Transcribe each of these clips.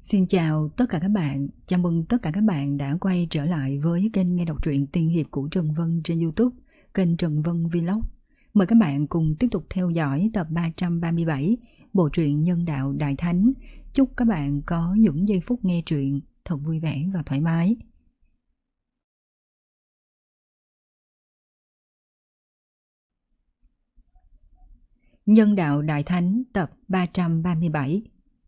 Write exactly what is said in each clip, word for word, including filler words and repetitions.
Xin chào tất cả các bạn, chào mừng tất cả các bạn đã quay trở lại với kênh nghe đọc truyện tiên hiệp của Trần Vân trên YouTube, kênh Trần Vân Vlog. Mời các bạn cùng tiếp tục theo dõi tập ba trăm ba mươi bảy, bộ truyện Nhân Đạo Đại Thánh. Chúc các bạn có những giây phút nghe truyện thật vui vẻ và thoải mái. Nhân Đạo Đại Thánh tập ba trăm ba mươi bảy.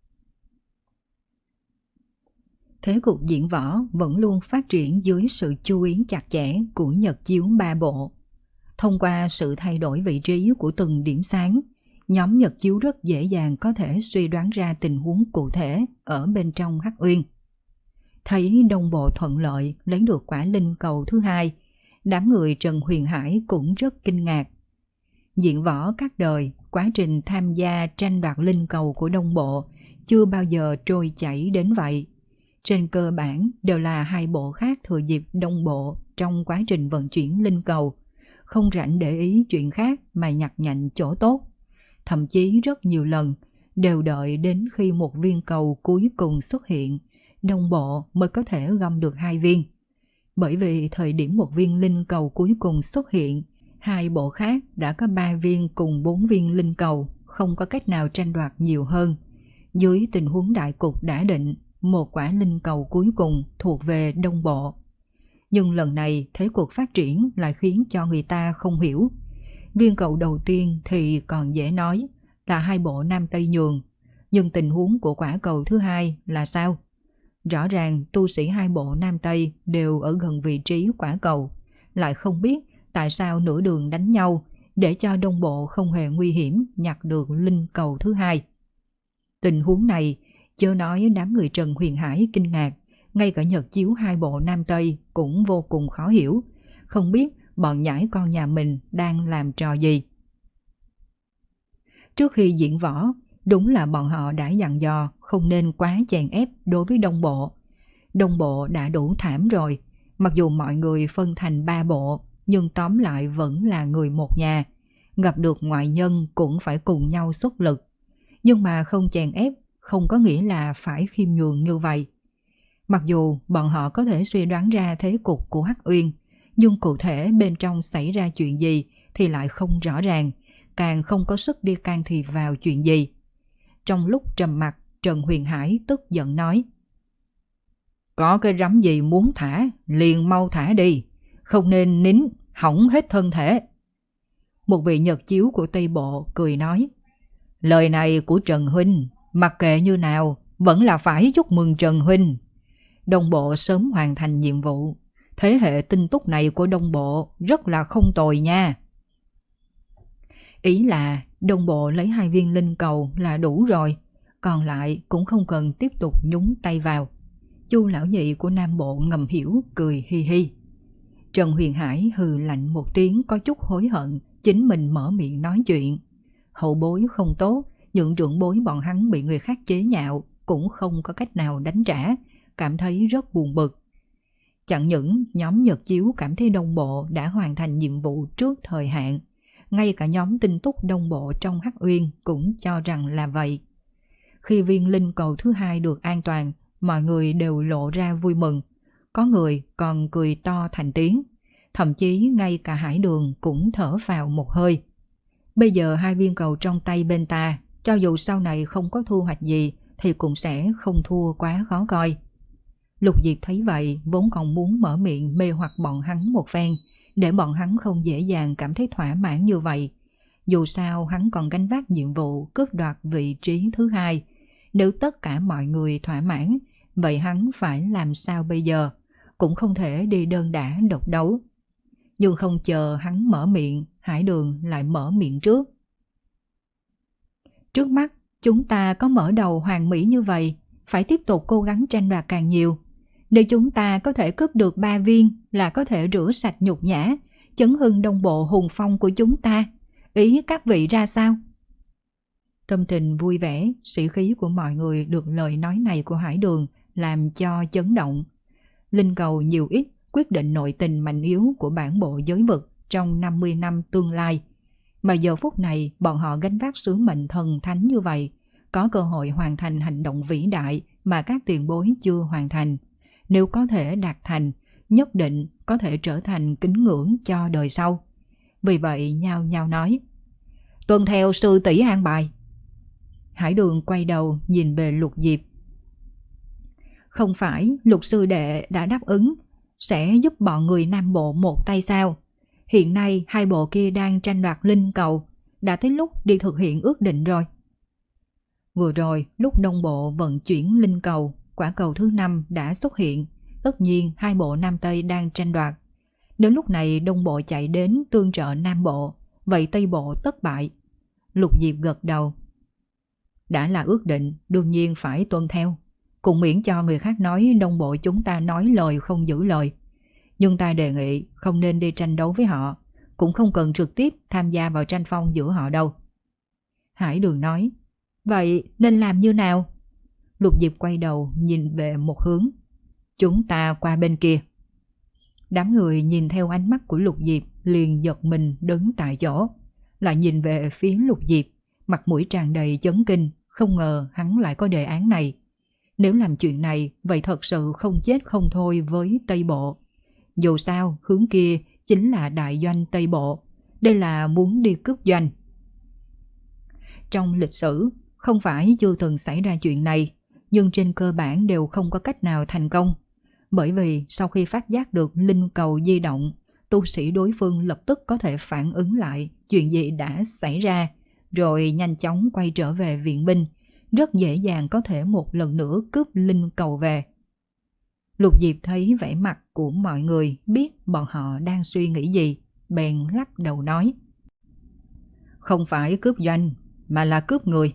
Thế cục diễn võ vẫn luôn phát triển dưới sự chú ý chặt chẽ của nhật chiếu ba bộ. Thông qua sự thay đổi vị trí của từng điểm sáng, nhóm nhật chiếu rất dễ dàng có thể suy đoán ra tình huống cụ thể ở bên trong Hắc Uyên. Thấy Đông Bộ thuận lợi lấy được quả linh cầu thứ hai, đám người Trần Huyền Hải cũng rất kinh ngạc. Diễn võ các đời, quá trình tham gia tranh đoạt linh cầu của Đông Bộ chưa bao giờ trôi chảy đến vậy. Trên cơ bản đều là hai bộ khác thừa dịp Đông Bộ trong quá trình vận chuyển linh cầu, không rảnh để ý chuyện khác mà nhặt nhạnh chỗ tốt. Thậm chí rất nhiều lần đều đợi đến khi một viên cầu cuối cùng xuất hiện, Đông Bộ mới có thể gom được hai viên. Bởi vì thời điểm một viên linh cầu cuối cùng xuất hiện, hai bộ khác đã có ba viên cùng bốn viên linh cầu, không có cách nào tranh đoạt nhiều hơn. Dưới tình huống đại cục đã định, một quả linh cầu cuối cùng thuộc về Đông Bộ. Nhưng lần này thế cuộc phát triển lại khiến cho người ta không hiểu. Viên cầu đầu tiên thì còn dễ nói là hai bộ Nam Tây nhường, nhưng tình huống của quả cầu thứ hai là sao? Rõ ràng tu sĩ hai bộ Nam Tây đều ở gần vị trí quả cầu, lại không biết tại sao nửa đường đánh nhau để cho Đông Bộ không hề nguy hiểm nhặt được linh cầu thứ hai. Tình huống này chớ nói đám người Trần Huyền Hải kinh ngạc, ngay cả nhật chiếu hai bộ Nam Tây cũng vô cùng khó hiểu, không biết bọn nhãi con nhà mình đang làm trò gì. Trước khi diễn võ, đúng là bọn họ đã dặn dò không nên quá chèn ép đối với Đông Bộ. Đông Bộ đã đủ thảm rồi, mặc dù mọi người phân thành ba bộ, nhưng tóm lại vẫn là người một nhà, gặp được ngoại nhân cũng phải cùng nhau xuất lực. Nhưng mà không chèn ép không có nghĩa là phải khiêm nhường như vậy. Mặc dù bọn họ có thể suy đoán ra thế cục của Hắc Uyên, nhưng cụ thể bên trong xảy ra chuyện gì thì lại không rõ ràng, càng không có sức đi can thiệp vào chuyện gì. Trong lúc trầm mặc, Trần Huyền Hải tức giận nói: "Có cái rắm gì muốn thả, liền mau thả đi, không nên nín, hỏng hết thân thể." Một vị nhật chiếu của Tây Bộ cười nói: "Lời này của Trần Huynh, mặc kệ như nào, vẫn là phải chúc mừng Trần Huynh. Đông Bộ sớm hoàn thành nhiệm vụ, thế hệ tinh túc này của Đông Bộ rất là không tồi nha." Ý là Đông Bộ lấy hai viên linh cầu là đủ rồi, còn lại cũng không cần tiếp tục nhúng tay vào. Chu lão nhị của Nam Bộ ngầm hiểu, cười hi hi. Trần Huyền Hải hừ lạnh một tiếng, có chút hối hận chính mình mở miệng nói chuyện. Hậu bối không tốt, những trưởng bối bọn hắn bị người khác chế nhạo cũng không có cách nào đánh trả, cảm thấy rất buồn bực. Chẳng những nhóm nhật chiếu cảm thấy Đông Bộ đã hoàn thành nhiệm vụ trước thời hạn, ngay cả nhóm tinh túc Đông Bộ trong Hắc Uyên cũng cho rằng là vậy. Khi viên linh cầu thứ hai được an toàn, mọi người đều lộ ra vui mừng, có người còn cười to thành tiếng, thậm chí ngay cả Hải Đường cũng thở phào một hơi. Bây giờ hai viên cầu trong tay bên ta, cho dù sau này không có thu hoạch gì thì cũng sẽ không thua quá khó coi. Lục Diệp thấy vậy vốn còn muốn mở miệng mê hoặc bọn hắn một phen, để bọn hắn không dễ dàng cảm thấy thỏa mãn như vậy. Dù sao hắn còn gánh vác nhiệm vụ cướp đoạt vị trí thứ hai. Nếu tất cả mọi người thỏa mãn, vậy hắn phải làm sao bây giờ? Cũng không thể đi đơn đả độc đấu. Nhưng không chờ hắn mở miệng, Hải Đường lại mở miệng trước. Trước mắt, chúng ta có mở đầu hoàn mỹ như vậy, phải tiếp tục cố gắng tranh đoạt càng nhiều. Nếu chúng ta có thể cướp được ba viên là có thể rửa sạch nhục nhã, chấn hưng Đông Bộ hùng phong của chúng ta. Ý các vị ra sao? Tâm tình vui vẻ, sĩ khí của mọi người được lời nói này của Hải Đường làm cho chấn động. Linh cầu nhiều ít quyết định nội tình mạnh yếu của bản bộ giới vực trong năm mươi năm tương lai. Mà giờ phút này bọn họ gánh vác sứ mệnh thần thánh như vậy, có cơ hội hoàn thành hành động vĩ đại mà các tiền bối chưa hoàn thành. Nếu có thể đạt thành, nhất định có thể trở thành kính ngưỡng cho đời sau. Vì vậy nhao nhao nói: tuân theo sư tỷ an bài. Hải Đường quay đầu nhìn về Lục Diệp. Không phải Lục sư đệ đã đáp ứng sẽ giúp bọn người Nam Bộ một tay sao? Hiện nay hai bộ kia đang tranh đoạt linh cầu, đã tới lúc đi thực hiện ước định rồi. Vừa rồi lúc Đông Bộ vận chuyển linh cầu, quả cầu thứ năm đã xuất hiện. Tất nhiên hai bộ Nam Tây đang tranh đoạt. Nếu lúc này Đông Bộ chạy đến tương trợ Nam Bộ, vậy Tây Bộ tất bại. Lục Diệp gật đầu. Đã là ước định, đương nhiên phải tuân theo. Cũng miễn cho người khác nói Đông Bộ chúng ta nói lời không giữ lời. Nhưng ta đề nghị không nên đi tranh đấu với họ, cũng không cần trực tiếp tham gia vào tranh phong giữa họ đâu. Hải Đường nói: vậy nên làm như nào? Lục Diệp quay đầu nhìn về một hướng: chúng ta qua bên kia. Đám người nhìn theo ánh mắt của Lục Diệp liền giật mình đứng tại chỗ, lại nhìn về phía Lục Diệp, mặt mũi tràn đầy chấn kinh, không ngờ hắn lại có đề án này. Nếu làm chuyện này, vậy thật sự không chết không thôi với Tây Bộ. Dù sao, hướng kia chính là đại doanh Tây Bộ, đây là muốn đi cướp doanh. Trong lịch sử, không phải chưa từng xảy ra chuyện này, nhưng trên cơ bản đều không có cách nào thành công. Bởi vì sau khi phát giác được linh cầu di động, tu sĩ đối phương lập tức có thể phản ứng lại chuyện gì đã xảy ra, rồi nhanh chóng quay trở về viện binh, rất dễ dàng có thể một lần nữa cướp linh cầu về. Lục Diệp thấy vẻ mặt của mọi người, biết bọn họ đang suy nghĩ gì, bèn lắc đầu nói: không phải cướp doanh, mà là cướp người.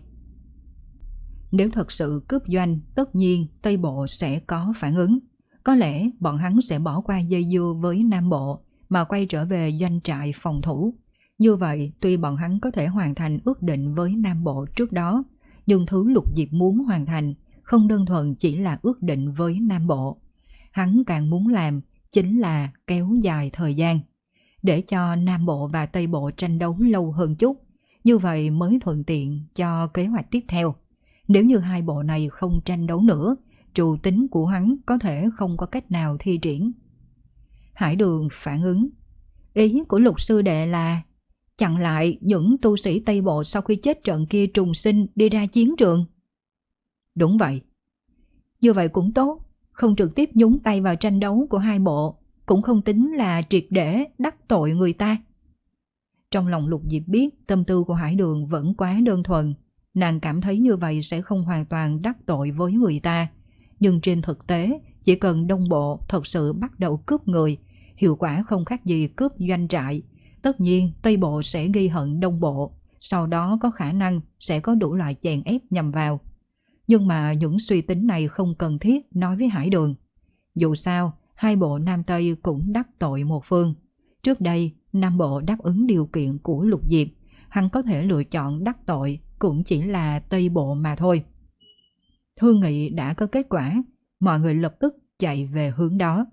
Nếu thật sự cướp doanh, tất nhiên Tây Bộ sẽ có phản ứng. Có lẽ bọn hắn sẽ bỏ qua dây dưa với Nam Bộ mà quay trở về doanh trại phòng thủ. Như vậy, tuy bọn hắn có thể hoàn thành ước định với Nam Bộ trước đó, nhưng thứ Lục Diệp muốn hoàn thành không đơn thuần chỉ là ước định với Nam Bộ. Hắn càng muốn làm chính là kéo dài thời gian, để cho Nam Bộ và Tây Bộ tranh đấu lâu hơn chút. Như vậy mới thuận tiện cho kế hoạch tiếp theo. Nếu như hai bộ này không tranh đấu nữa, trù tính của hắn có thể không có cách nào thi triển. Hải Đường phản ứng: ý của Lục sư đệ là chặn lại những tu sĩ Tây Bộ sau khi chết trận kia trùng sinh đi ra chiến trường. Đúng vậy. Như vậy cũng tốt, không trực tiếp nhúng tay vào tranh đấu của hai bộ, cũng không tính là triệt để đắc tội người ta. Trong lòng Lục Diệp biết tâm tư của Hải Đường vẫn quá đơn thuần, nàng cảm thấy như vậy sẽ không hoàn toàn đắc tội với người ta. Nhưng trên thực tế, chỉ cần Đông Bộ thật sự bắt đầu cướp người, hiệu quả không khác gì cướp doanh trại. Tất nhiên Tây Bộ sẽ ghi hận Đông Bộ, sau đó có khả năng sẽ có đủ loại chèn ép nhằm vào. Nhưng mà những suy tính này không cần thiết nói với Hải Đường. Dù sao, hai bộ Nam Tây cũng đắc tội một phương. Trước đây, Nam Bộ đáp ứng điều kiện của Lục Diệp, hắn có thể lựa chọn đắc tội cũng chỉ là Tây Bộ mà thôi. Thương nghị đã có kết quả, mọi người lập tức chạy về hướng đó.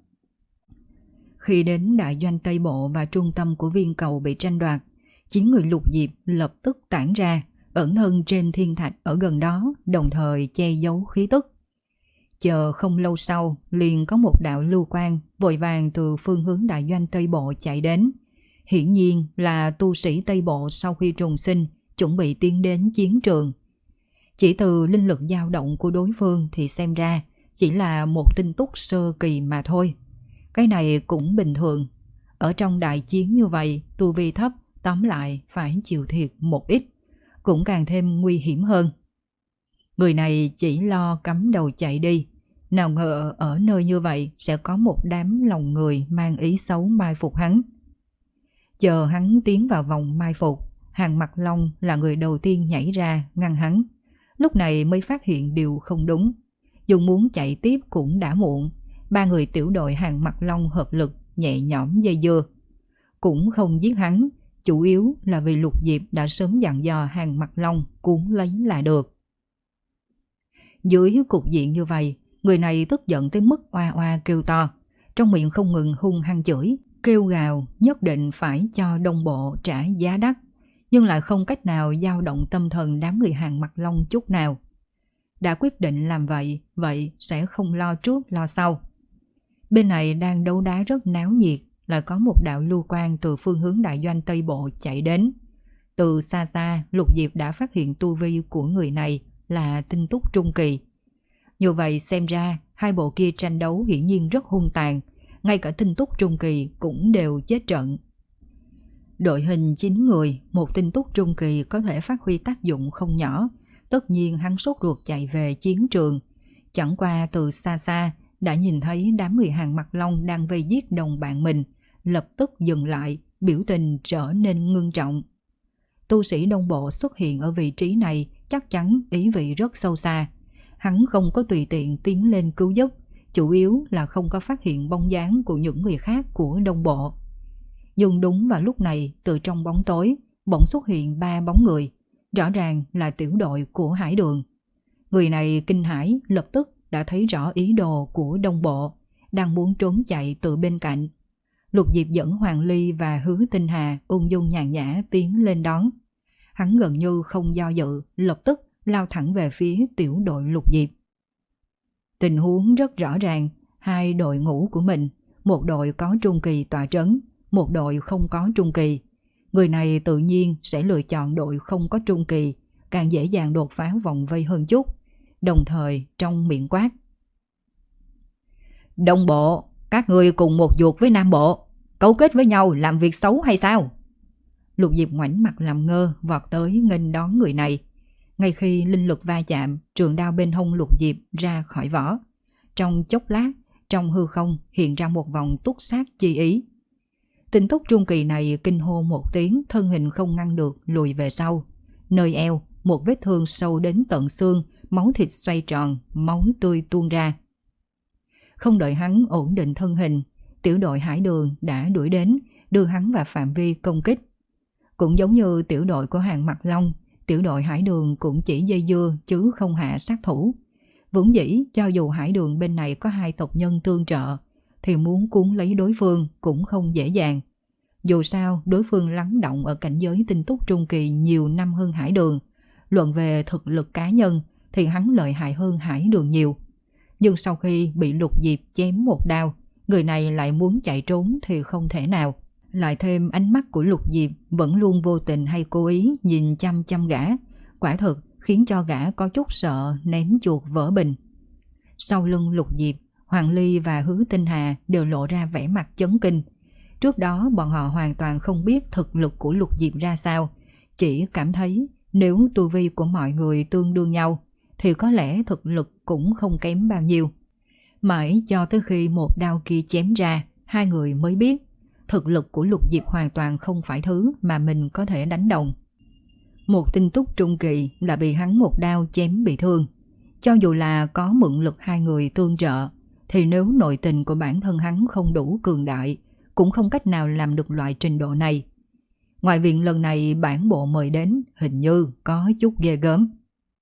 Khi đến đại doanh Tây Bộ và trung tâm của viên cầu bị tranh đoạt, chín người Lục Diệp lập tức tản ra, ẩn thân trên thiên thạch ở gần đó, đồng thời che giấu khí tức. Chờ không lâu sau, liền có một đạo lưu quang vội vàng từ phương hướng đại doanh Tây Bộ chạy đến. Hiển nhiên là tu sĩ Tây Bộ sau khi trùng sinh, chuẩn bị tiến đến chiến trường. Chỉ từ linh lực dao động của đối phương thì xem ra chỉ là một tinh túc sơ kỳ mà thôi. Cái này cũng bình thường. Ở trong đại chiến như vậy, tu vi thấp, tóm lại phải chịu thiệt một ít, cũng càng thêm nguy hiểm hơn. Người này chỉ lo cắm đầu chạy đi, nào ngờ ở nơi như vậy sẽ có một đám lòng người mang ý xấu mai phục hắn. Chờ hắn tiến vào vòng mai phục, Hàn Mặc Long là người đầu tiên nhảy ra ngăn hắn. Lúc này mới phát hiện điều không đúng. Dù muốn chạy tiếp cũng đã muộn. Ba người tiểu đội Hàn Mặc Long hợp lực nhẹ nhõm dây dưa. Cũng không giết hắn, chủ yếu là vì Lục Diệp đã sớm dặn dò Hàn Mặc Long cuốn lấy là được. Dưới cục diện như vậy, người này tức giận tới mức oa oa kêu to, trong miệng không ngừng hung hăng chửi, kêu gào nhất định phải cho Đông Bộ trả giá đắt. nhưng lại không cách nào dao động tâm thần đám người Hàng Mặc Long chút nào. Đã quyết định làm vậy, vậy sẽ không lo trước lo sau. Bên này đang đấu đá rất náo nhiệt, lại có một đạo lưu quang từ phương hướng đại doanh Tây Bộ chạy đến. Từ xa xa, Lục Diệp đã phát hiện tu vi của người này là tinh túc trung kỳ. Như vậy xem ra, hai bộ kia tranh đấu hiển nhiên rất hung tàn, ngay cả tinh túc trung kỳ cũng đều chết trận. Đội hình chín người, một tinh túc trung kỳ có thể phát huy tác dụng không nhỏ, tất nhiên hắn sốt ruột chạy về chiến trường. Chẳng qua từ xa xa, đã nhìn thấy đám người Hàng Mặc Long đang vây giết đồng bạn mình, lập tức dừng lại, biểu tình trở nên ngưng trọng. Tu sĩ Đông Bộ xuất hiện ở vị trí này chắc chắn ý vị rất sâu xa. Hắn không có tùy tiện tiến lên cứu giúp, chủ yếu là không có phát hiện bóng dáng của những người khác của Đông Bộ. Nhưng đúng vào lúc này, từ trong bóng tối, bỗng xuất hiện ba bóng người, rõ ràng là tiểu đội của Hải Đường. Người này kinh hãi, lập tức đã thấy rõ ý đồ của Đông Bộ, đang muốn trốn chạy từ bên cạnh. Lục Diệp dẫn Hoàng Ly và Hứa Tinh Hà ung dung nhàn nhã tiến lên đón. Hắn gần như không do dự, lập tức lao thẳng về phía tiểu đội Lục Diệp. Tình huống rất rõ ràng, hai đội ngũ của mình, một đội có trung kỳ tọa trấn, một đội không có trung kỳ. Người này tự nhiên sẽ lựa chọn đội không có trung kỳ, càng dễ dàng đột phá vòng vây hơn chút, đồng thời trong miệng quát. Đông Bộ, các người cùng một ruột với Nam Bộ, cấu kết với nhau làm việc xấu hay sao? Lục Diệp ngoảnh mặt làm ngơ, vọt tới nghênh đón người này. Ngay khi linh lực va chạm, trường đao bên hông Lục Diệp ra khỏi vỏ. Trong chốc lát, trong hư không hiện ra một vòng túc sát chi ý. Tinh túc trung kỳ này kinh hô một tiếng, thân hình không ngăn được lùi về sau. Nơi eo, một vết thương sâu đến tận xương, máu thịt xoay tròn, máu tươi tuôn ra. Không đợi hắn ổn định thân hình, tiểu đội Hải Đường đã đuổi đến, đưa hắn vào phạm vi công kích. Cũng giống như tiểu đội của Hàng Mặc Long, tiểu đội Hải Đường cũng chỉ dây dưa chứ không hạ sát thủ. Vốn dĩ cho dù Hải Đường bên này có hai tộc nhân tương trợ, thì muốn cuốn lấy đối phương cũng không dễ dàng. Dù sao, đối phương lắng động ở cảnh giới tinh túc trung kỳ nhiều năm hơn Hải Đường. Luận về thực lực cá nhân thì hắn lợi hại hơn Hải Đường nhiều. Nhưng sau khi bị Lục Diệp chém một đao, người này lại muốn chạy trốn thì không thể nào. Lại thêm ánh mắt của Lục Diệp vẫn luôn vô tình hay cố ý nhìn chăm chăm gã, quả thực khiến cho gã có chút sợ ném chuột vỡ bình. Sau lưng Lục Diệp, Hoàng Ly và Hứa Tinh Hà đều lộ ra vẻ mặt chấn kinh. Trước đó bọn họ hoàn toàn không biết thực lực của Lục Diệp ra sao, chỉ cảm thấy nếu tu vi của mọi người tương đương nhau thì có lẽ thực lực cũng không kém bao nhiêu. Mãi cho tới khi một đao kia chém ra, hai người mới biết thực lực của Lục Diệp hoàn toàn không phải thứ mà mình có thể đánh đồng. Một tinh túc trung kỳ là bị hắn một đao chém bị thương. Cho dù là có mượn lực hai người tương trợ, thì nếu nội tình của bản thân hắn không đủ cường đại, cũng không cách nào làm được loại trình độ này. Ngoại viện lần này bản bộ mời đến hình như có chút ghê gớm.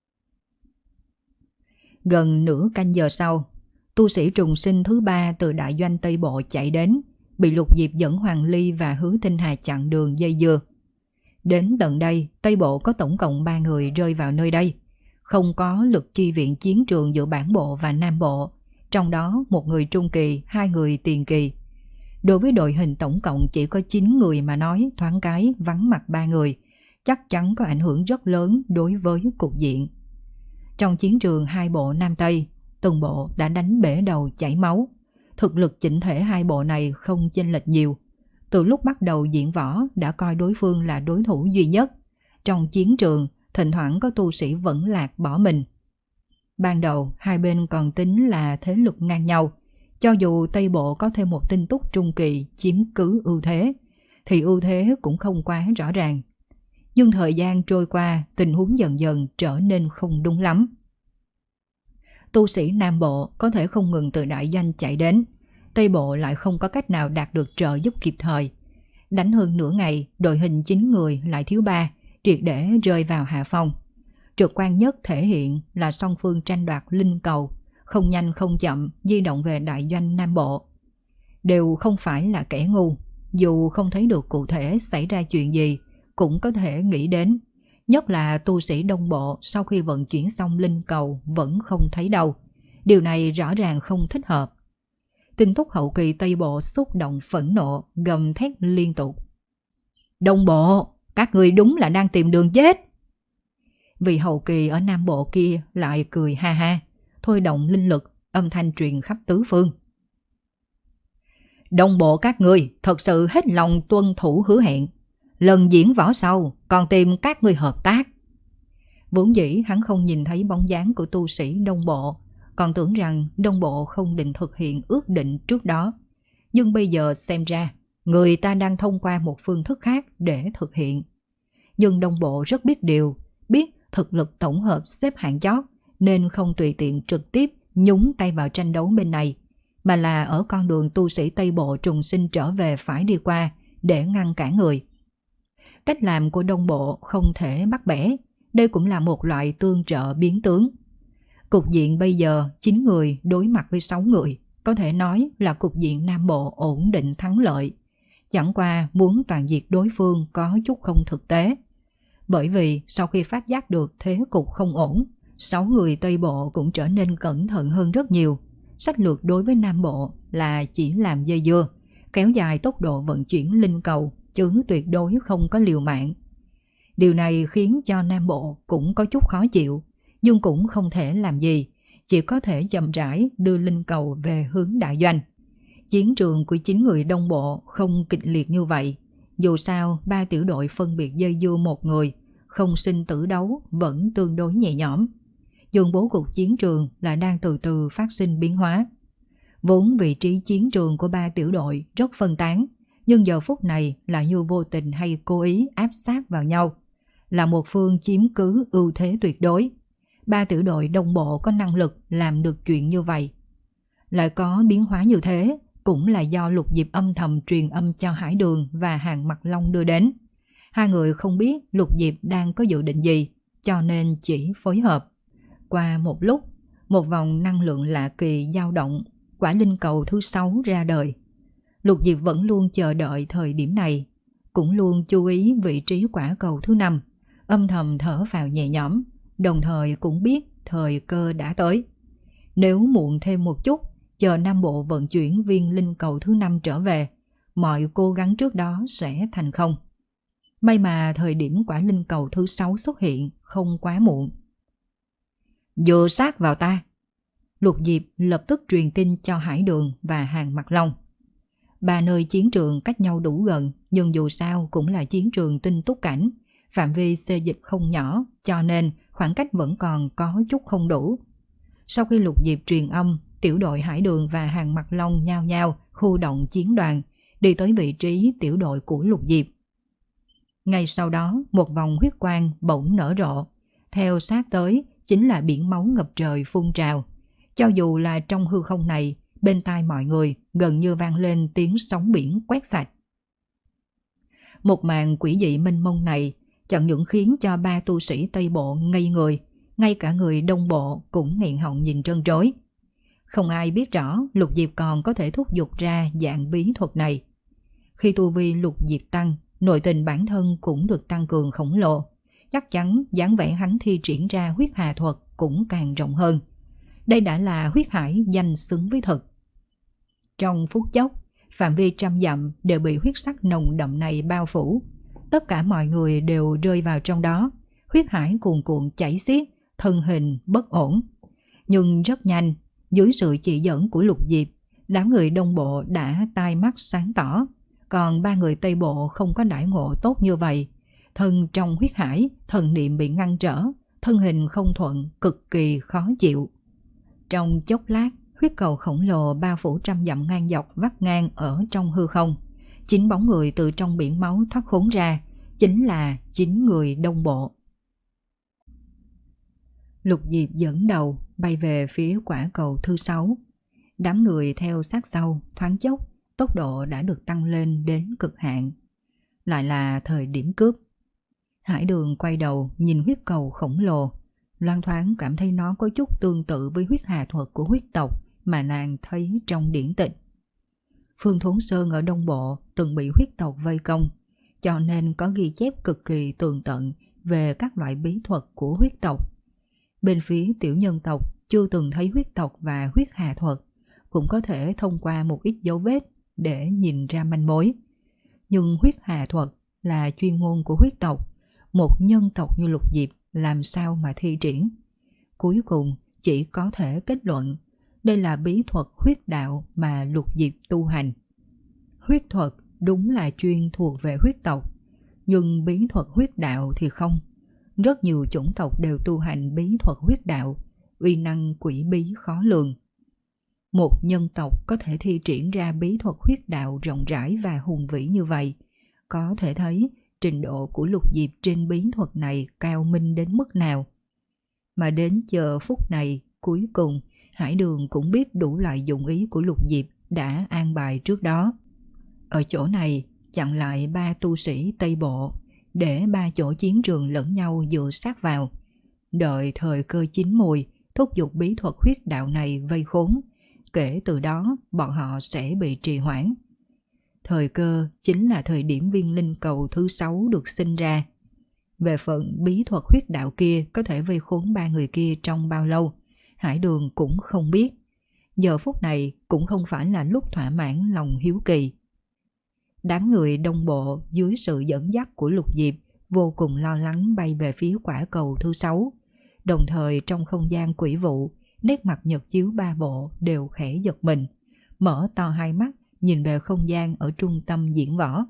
Gần nửa canh giờ sau, tu sĩ trùng sinh thứ ba từ đại doanh Tây Bộ chạy đến, bị Lục Diệp dẫn Hoàng Ly và Hứa Tinh Hà chặn đường dây dưa. Đến tận đây, Tây Bộ có tổng cộng ba người rơi vào nơi đây. Không có lực chi viện chiến trường giữa bản bộ và Nam Bộ, trong đó một người trung kỳ, hai người tiền kỳ. Đối với đội hình tổng cộng chỉ có chín người mà nói thoáng cái vắng mặt ba người, chắc chắn có ảnh hưởng rất lớn đối với cục diện. Trong chiến trường hai bộ Nam Tây, từng bộ đã đánh bể đầu chảy máu. Thực lực chỉnh thể hai bộ này không chênh lệch nhiều. Từ lúc bắt đầu diễn võ đã coi đối phương là đối thủ duy nhất. Trong chiến trường, thỉnh thoảng có tu sĩ vẫn lạc bỏ mình. Ban đầu, hai bên còn tính là thế lực ngang nhau. Cho dù Tây Bộ có thêm một tinh túc trung kỳ chiếm cứ ưu thế, thì ưu thế cũng không quá rõ ràng. Nhưng thời gian trôi qua, tình huống dần dần trở nên không đúng lắm. Tu sĩ Nam Bộ có thể không ngừng từ đại doanh chạy đến, Tây Bộ lại không có cách nào đạt được trợ giúp kịp thời. Đánh hơn nửa ngày, đội hình chín người lại thiếu ba, triệt để rơi vào hạ phong. Trực quan nhất thể hiện là song phương tranh đoạt linh cầu, không nhanh không chậm di động về đại doanh Nam Bộ. Đều không phải là kẻ ngu, dù không thấy được cụ thể xảy ra chuyện gì, cũng có thể nghĩ đến. Nhất là tu sĩ Đông Bộ sau khi vận chuyển xong linh cầu vẫn không thấy đâu. Điều này rõ ràng không thích hợp. Tinh Túc hậu kỳ Tây Bộ xúc động phẫn nộ, gầm thét liên tục. Đông Bộ, các người đúng là đang tìm đường chết. Vị hậu kỳ ở Nam Bộ kia lại cười ha ha, thôi động linh lực, âm thanh truyền khắp tứ phương. Đông Bộ các người thật sự hết lòng tuân thủ hứa hẹn. Lần diễn võ sau còn tìm các người hợp tác. Vốn dĩ hắn không nhìn thấy bóng dáng của tu sĩ Đông Bộ, còn tưởng rằng Đông Bộ không định thực hiện ước định trước đó. Nhưng bây giờ xem ra, người ta đang thông qua một phương thức khác để thực hiện. Nhưng Đông Bộ rất biết điều, biết thực lực tổng hợp xếp hạng chót, nên không tùy tiện trực tiếp nhúng tay vào tranh đấu bên này, mà là ở con đường tu sĩ Tây Bộ trùng sinh trở về phải đi qua để ngăn cản người. Cách làm của Đông Bộ không thể bắt bẻ, đây cũng là một loại tương trợ biến tướng. Cục diện bây giờ chín người đối mặt với sáu người, có thể nói là cục diện Nam Bộ ổn định thắng lợi. Chẳng qua muốn toàn diệt đối phương có chút không thực tế. Bởi vì sau khi phát giác được thế cục không ổn, sáu người Tây Bộ cũng trở nên cẩn thận hơn rất nhiều. Sách lược đối với Nam Bộ là chỉ làm dây dưa, kéo dài tốc độ vận chuyển linh cầu, chứ tuyệt đối không có liều mạng. Điều này khiến cho Nam Bộ cũng có chút khó chịu, nhưng cũng không thể làm gì, chỉ có thể chậm rãi đưa linh cầu về hướng đại doanh. Chiến trường của chín người Đông Bộ không kịch liệt như vậy, dù sao ba tiểu đội phân biệt dây dưa một người, không sinh tử đấu vẫn tương đối nhẹ nhõm. Nhưng bố cục chiến trường là đang từ từ phát sinh biến hóa. Vốn vị trí chiến trường của ba tiểu đội rất phân tán, nhưng giờ phút này là như vô tình hay cố ý áp sát vào nhau, là một phương chiếm cứ ưu thế tuyệt đối. Ba tiểu đội Đông Bộ có năng lực làm được chuyện như vậy. Lại có biến hóa như thế cũng là do Lục Diệp âm thầm truyền âm cho Hải Đường và Hàng Mặc Long đưa đến. Hai người không biết Lục Diệp đang có dự định gì, cho nên chỉ phối hợp. Qua một lúc, một vòng năng lượng lạ kỳ dao động, quả linh cầu thứ sáu ra đời. Lục Diệp vẫn luôn chờ đợi thời điểm này, cũng luôn chú ý vị trí quả cầu thứ năm, âm thầm thở phào nhẹ nhõm, đồng thời cũng biết thời cơ đã tới. Nếu muộn thêm một chút, chờ Nam Bộ vận chuyển viên linh cầu thứ năm trở về, mọi cố gắng trước đó sẽ thành không. May mà thời điểm quả linh cầu thứ sáu xuất hiện không quá muộn. Dựa sát vào ta. Lục Diệp lập tức truyền tin cho Hải Đường và Hàng Mặc Long. Ba nơi chiến trường cách nhau đủ gần, nhưng dù sao cũng là chiến trường tinh túc cảnh, phạm vi xê dịch không nhỏ, cho nên khoảng cách vẫn còn có chút không đủ. Sau khi Lục Diệp truyền âm, tiểu đội Hải Đường và Hàng Mặc Long nhao nhao khu động chiến đoàn, đi tới vị trí tiểu đội của Lục Diệp. Ngay sau đó, một vòng huyết quang bỗng nở rộ, theo sát tới chính là biển máu ngập trời phun trào. Cho dù là trong hư không này, bên tai mọi người gần như vang lên tiếng sóng biển quét sạch. Một màn quỷ dị mênh mông này chẳng những khiến cho ba tu sĩ Tây Bộ ngây người, ngay cả người Đông Bộ cũng nghẹn họng nhìn trân trối. Không ai biết rõ Lục Diệp còn có thể thúc giục ra dạng bí thuật này. Khi tu vi Lục Diệp tăng, nội tình bản thân cũng được tăng cường khổng lồ. Chắc chắn dáng vẻ hắn thi triển ra huyết hà thuật cũng càng rộng hơn. Đây đã là huyết hải danh xứng với thực. Trong phút chốc, phạm vi trăm dặm đều bị huyết sắc nồng đậm này bao phủ. Tất cả mọi người đều rơi vào trong đó. Huyết hải cuồn cuộn chảy xiết, thân hình bất ổn. Nhưng rất nhanh, dưới sự chỉ dẫn của Lục Diệp, đám người Đông Bộ đã tai mắt sáng tỏ. Còn ba người Tây Bộ không có đãi ngộ tốt như vậy. Thân trong huyết hải, thần niệm bị ngăn trở, thân hình không thuận, cực kỳ khó chịu. Trong chốc lát, huyết cầu khổng lồ bao phủ trăm dặm ngang dọc vắt ngang ở trong hư không. Chín bóng người từ trong biển máu thoát khốn ra, chính là chín người Đông Bộ. Lục Diệp dẫn đầu bay về phía quả cầu thứ sáu. Đám người theo sát sau, thoáng chốc, tốc độ đã được tăng lên đến cực hạn. Lại là thời điểm cướp. Hải Đường quay đầu nhìn huyết cầu khổng lồ, loang thoáng cảm thấy nó có chút tương tự với huyết hà thuật của huyết tộc mà nàng thấy trong điển tịch. Phương Thốn Sơn ở Đông Bộ từng bị huyết tộc vây công, cho nên có ghi chép cực kỳ tường tận về các loại bí thuật của huyết tộc. Bên phía tiểu nhân tộc chưa từng thấy huyết tộc và huyết hà thuật, cũng có thể thông qua một ít dấu vết để nhìn ra manh mối. Nhưng huyết hà thuật là chuyên môn của huyết tộc, một nhân tộc như Lục Diệp làm sao mà thi triển. Cuối cùng chỉ có thể kết luận đây là bí thuật huyết đạo mà Lục Diệp tu hành. Huyết thuật đúng là chuyên thuộc về huyết tộc, nhưng bí thuật huyết đạo thì không. Rất nhiều chủng tộc đều tu hành bí thuật huyết đạo, uy năng quỷ bí khó lường. Một nhân tộc có thể thi triển ra bí thuật huyết đạo rộng rãi và hùng vĩ như vậy, có thể thấy trình độ của Lục Diệp trên bí thuật này cao minh đến mức nào. Mà đến giờ phút này, cuối cùng Hải Đường cũng biết đủ loại dụng ý của Lục Diệp đã an bài trước đó. Ở chỗ này chặn lại ba tu sĩ Tây Bộ, để ba chỗ chiến trường lẫn nhau dựa sát vào. Đợi thời cơ chín mùi, thúc giục bí thuật huyết đạo này vây khốn. Kể từ đó bọn họ sẽ bị trì hoãn. Thời cơ chính là thời điểm viên linh cầu thứ sáu được sinh ra. Về phần bí thuật huyết đạo kia có thể vây khốn ba người kia trong bao lâu, Hải Đường cũng không biết. Giờ phút này cũng không phải là lúc thỏa mãn lòng hiếu kỳ. Đám người đông bộ dưới sự dẫn dắt của Lục Diệp vô cùng lo lắng bay về phía quả cầu thứ sáu. Đồng thời trong không gian quỷ vụ, nét mặt nhật chiếu ba bộ đều khẽ giật mình, mở to hai mắt nhìn về không gian ở trung tâm diễn võ.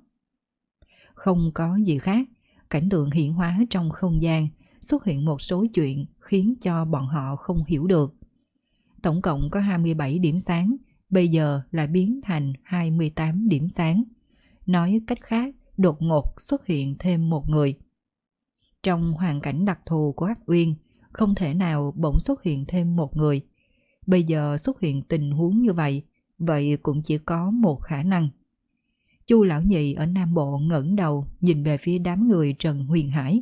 Không có gì khác, cảnh tượng hiển hóa trong không gian xuất hiện một số chuyện khiến cho bọn họ không hiểu được. Tổng cộng có hai mươi bảy điểm sáng, bây giờ lại biến thành hai mươi tám điểm sáng. Nói cách khác, đột ngột xuất hiện thêm một người. Trong hoàn cảnh đặc thù của Hắc Uyên, không thể nào bỗng xuất hiện thêm một người. Bây giờ xuất hiện tình huống như vậy, vậy cũng chỉ có một khả năng. Chu lão nhị ở Nam Bộ ngẩng đầu nhìn về phía đám người Trần Huyền Hải.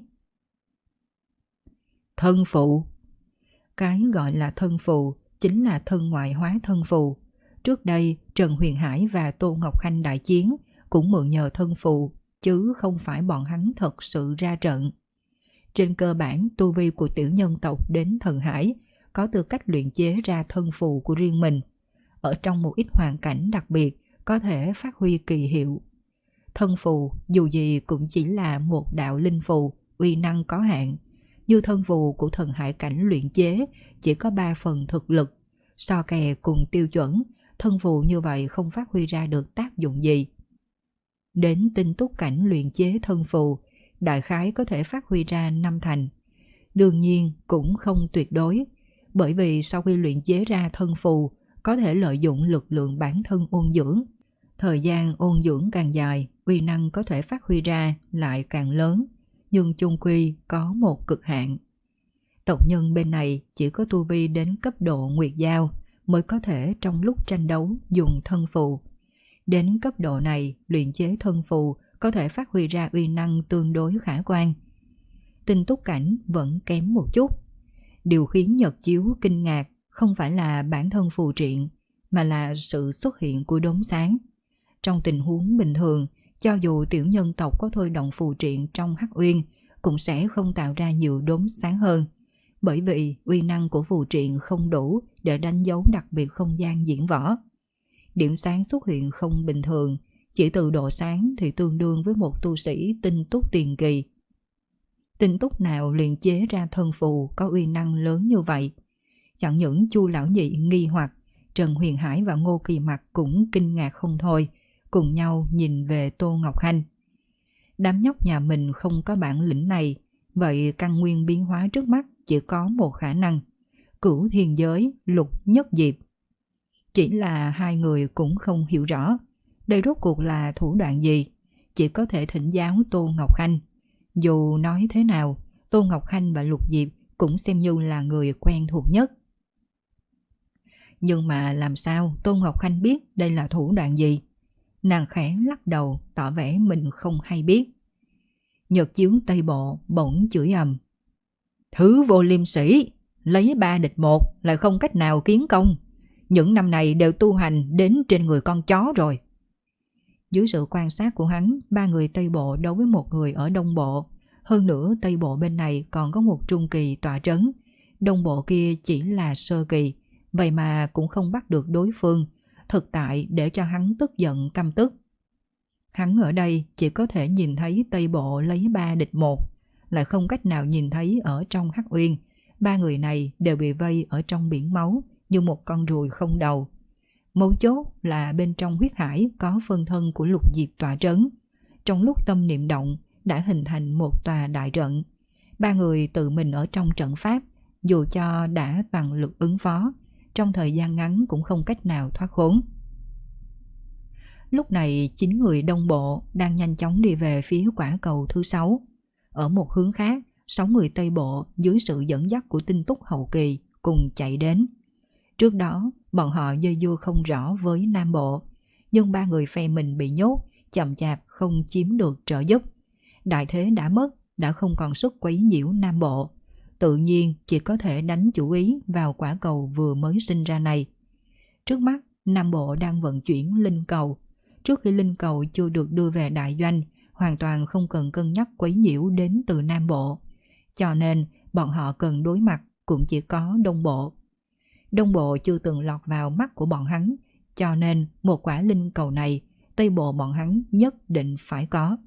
Thân phụ. Cái gọi là thân phụ chính là thân ngoại hóa thân phụ. Trước đây Trần Huyền Hải và Tô Ngọc Khanh đại chiến cũng mượn nhờ thân phụ, chứ không phải bọn hắn thật sự ra trận. Trên cơ bản, tu vi của tiểu nhân tộc đến thần hải có tư cách luyện chế ra thân phù của riêng mình. Ở trong một ít hoàn cảnh đặc biệt, có thể phát huy kỳ hiệu. Thân phù dù gì cũng chỉ là một đạo linh phù, uy năng có hạn. Như thân phù của thần hải cảnh luyện chế chỉ có ba phần thực lực. So kè cùng tiêu chuẩn, thân phù như vậy không phát huy ra được tác dụng gì. Đến tinh túc cảnh luyện chế thân phù, đại khái có thể phát huy ra năm thành. Đương nhiên cũng không tuyệt đối, bởi vì sau khi luyện chế ra thân phù, có thể lợi dụng lực lượng bản thân ôn dưỡng. Thời gian ôn dưỡng càng dài, uy năng có thể phát huy ra lại càng lớn, nhưng chung quy có một cực hạn. Tộc nhân bên này chỉ có tu vi đến cấp độ Nguyệt Giao mới có thể trong lúc tranh đấu dùng thân phù. Đến cấp độ này, luyện chế thân phù có thể phát huy ra uy năng tương đối khả quan. Tinh túc cảnh vẫn kém một chút. Điều khiến Nhật Chiếu kinh ngạc không phải là bản thân phù triện, mà là sự xuất hiện của đốm sáng. Trong tình huống bình thường, cho dù tiểu nhân tộc có thôi động phù triện trong Hắc Uyên, cũng sẽ không tạo ra nhiều đốm sáng hơn, bởi vì uy năng của phù triện không đủ để đánh dấu đặc biệt không gian diễn võ. Điểm sáng xuất hiện không bình thường, chỉ từ độ sáng thì tương đương với một tu sĩ tinh túc tiền kỳ. Tinh túc nào luyện chế ra thân phù có uy năng lớn như vậy? Chẳng những Chu lão nhị nghi hoặc, Trần Huyền Hải và Ngô Kỳ Mặc cũng kinh ngạc không thôi, cùng nhau nhìn về Tô Ngọc Khanh. Đám nhóc nhà mình không có bản lĩnh này, vậy căn nguyên biến hóa trước mắt chỉ có một khả năng: Cửu Thiên Giới Lục Nhất Diệp. Chỉ là hai người cũng không hiểu rõ đây rốt cuộc là thủ đoạn gì, chỉ có thể thỉnh giáo Tô Ngọc Khanh. Dù nói thế nào, Tô Ngọc Khanh và Lục Diệp cũng xem như là người quen thuộc nhất. Nhưng mà làm sao Tô Ngọc Khanh biết đây là thủ đoạn gì? Nàng khẽ lắc đầu tỏ vẻ mình không hay biết. Nhật Chiếu Tây Bộ bỗng chửi ầm: Thứ vô liêm sĩ, lấy ba địch một lại không cách nào kiến công. Những năm này đều tu hành đến trên người con chó rồi. Dưới sự quan sát của hắn, ba người Tây Bộ đấu với một người ở Đông Bộ. Hơn nữa Tây Bộ bên này còn có một trung kỳ tọa trấn. Đông Bộ kia chỉ là sơ kỳ, vậy mà cũng không bắt được đối phương. Thực tại để cho hắn tức giận căm tức. Hắn ở đây chỉ có thể nhìn thấy Tây Bộ lấy ba địch một, lại không cách nào nhìn thấy ở trong Hắc Uyên. Ba người này đều bị vây ở trong biển máu như một con ruồi không đầu. Mấu chốt là bên trong huyết hải có phân thân của Lục Diệp tọa trấn. Trong lúc tâm niệm động đã hình thành một tòa đại trận. Ba người tự mình ở trong trận pháp, dù cho đã toàn lực ứng phó, trong thời gian ngắn cũng không cách nào thoát khốn. Lúc này chín người Đông Bộ đang nhanh chóng đi về phía quả cầu thứ sáu. Ở một hướng khác, sáu người Tây Bộ dưới sự dẫn dắt của Tinh Túc hậu kỳ cùng chạy đến. Trước đó, bọn họ dây dưa không rõ với Nam Bộ, nhưng ba người phe mình bị nhốt, chậm chạp không chiếm được trợ giúp. Đại thế đã mất, đã không còn sức quấy nhiễu Nam Bộ. Tự nhiên chỉ có thể đánh chủ ý vào quả cầu vừa mới sinh ra này. Trước mắt, Nam Bộ đang vận chuyển linh cầu. Trước khi linh cầu chưa được đưa về đại doanh, hoàn toàn không cần cân nhắc quấy nhiễu đến từ Nam Bộ. Cho nên, bọn họ cần đối mặt cũng chỉ có Đông Bộ. Đông Bộ chưa từng lọt vào mắt của bọn hắn, cho nên một quả linh cầu này, Tây Bộ bọn hắn nhất định phải có.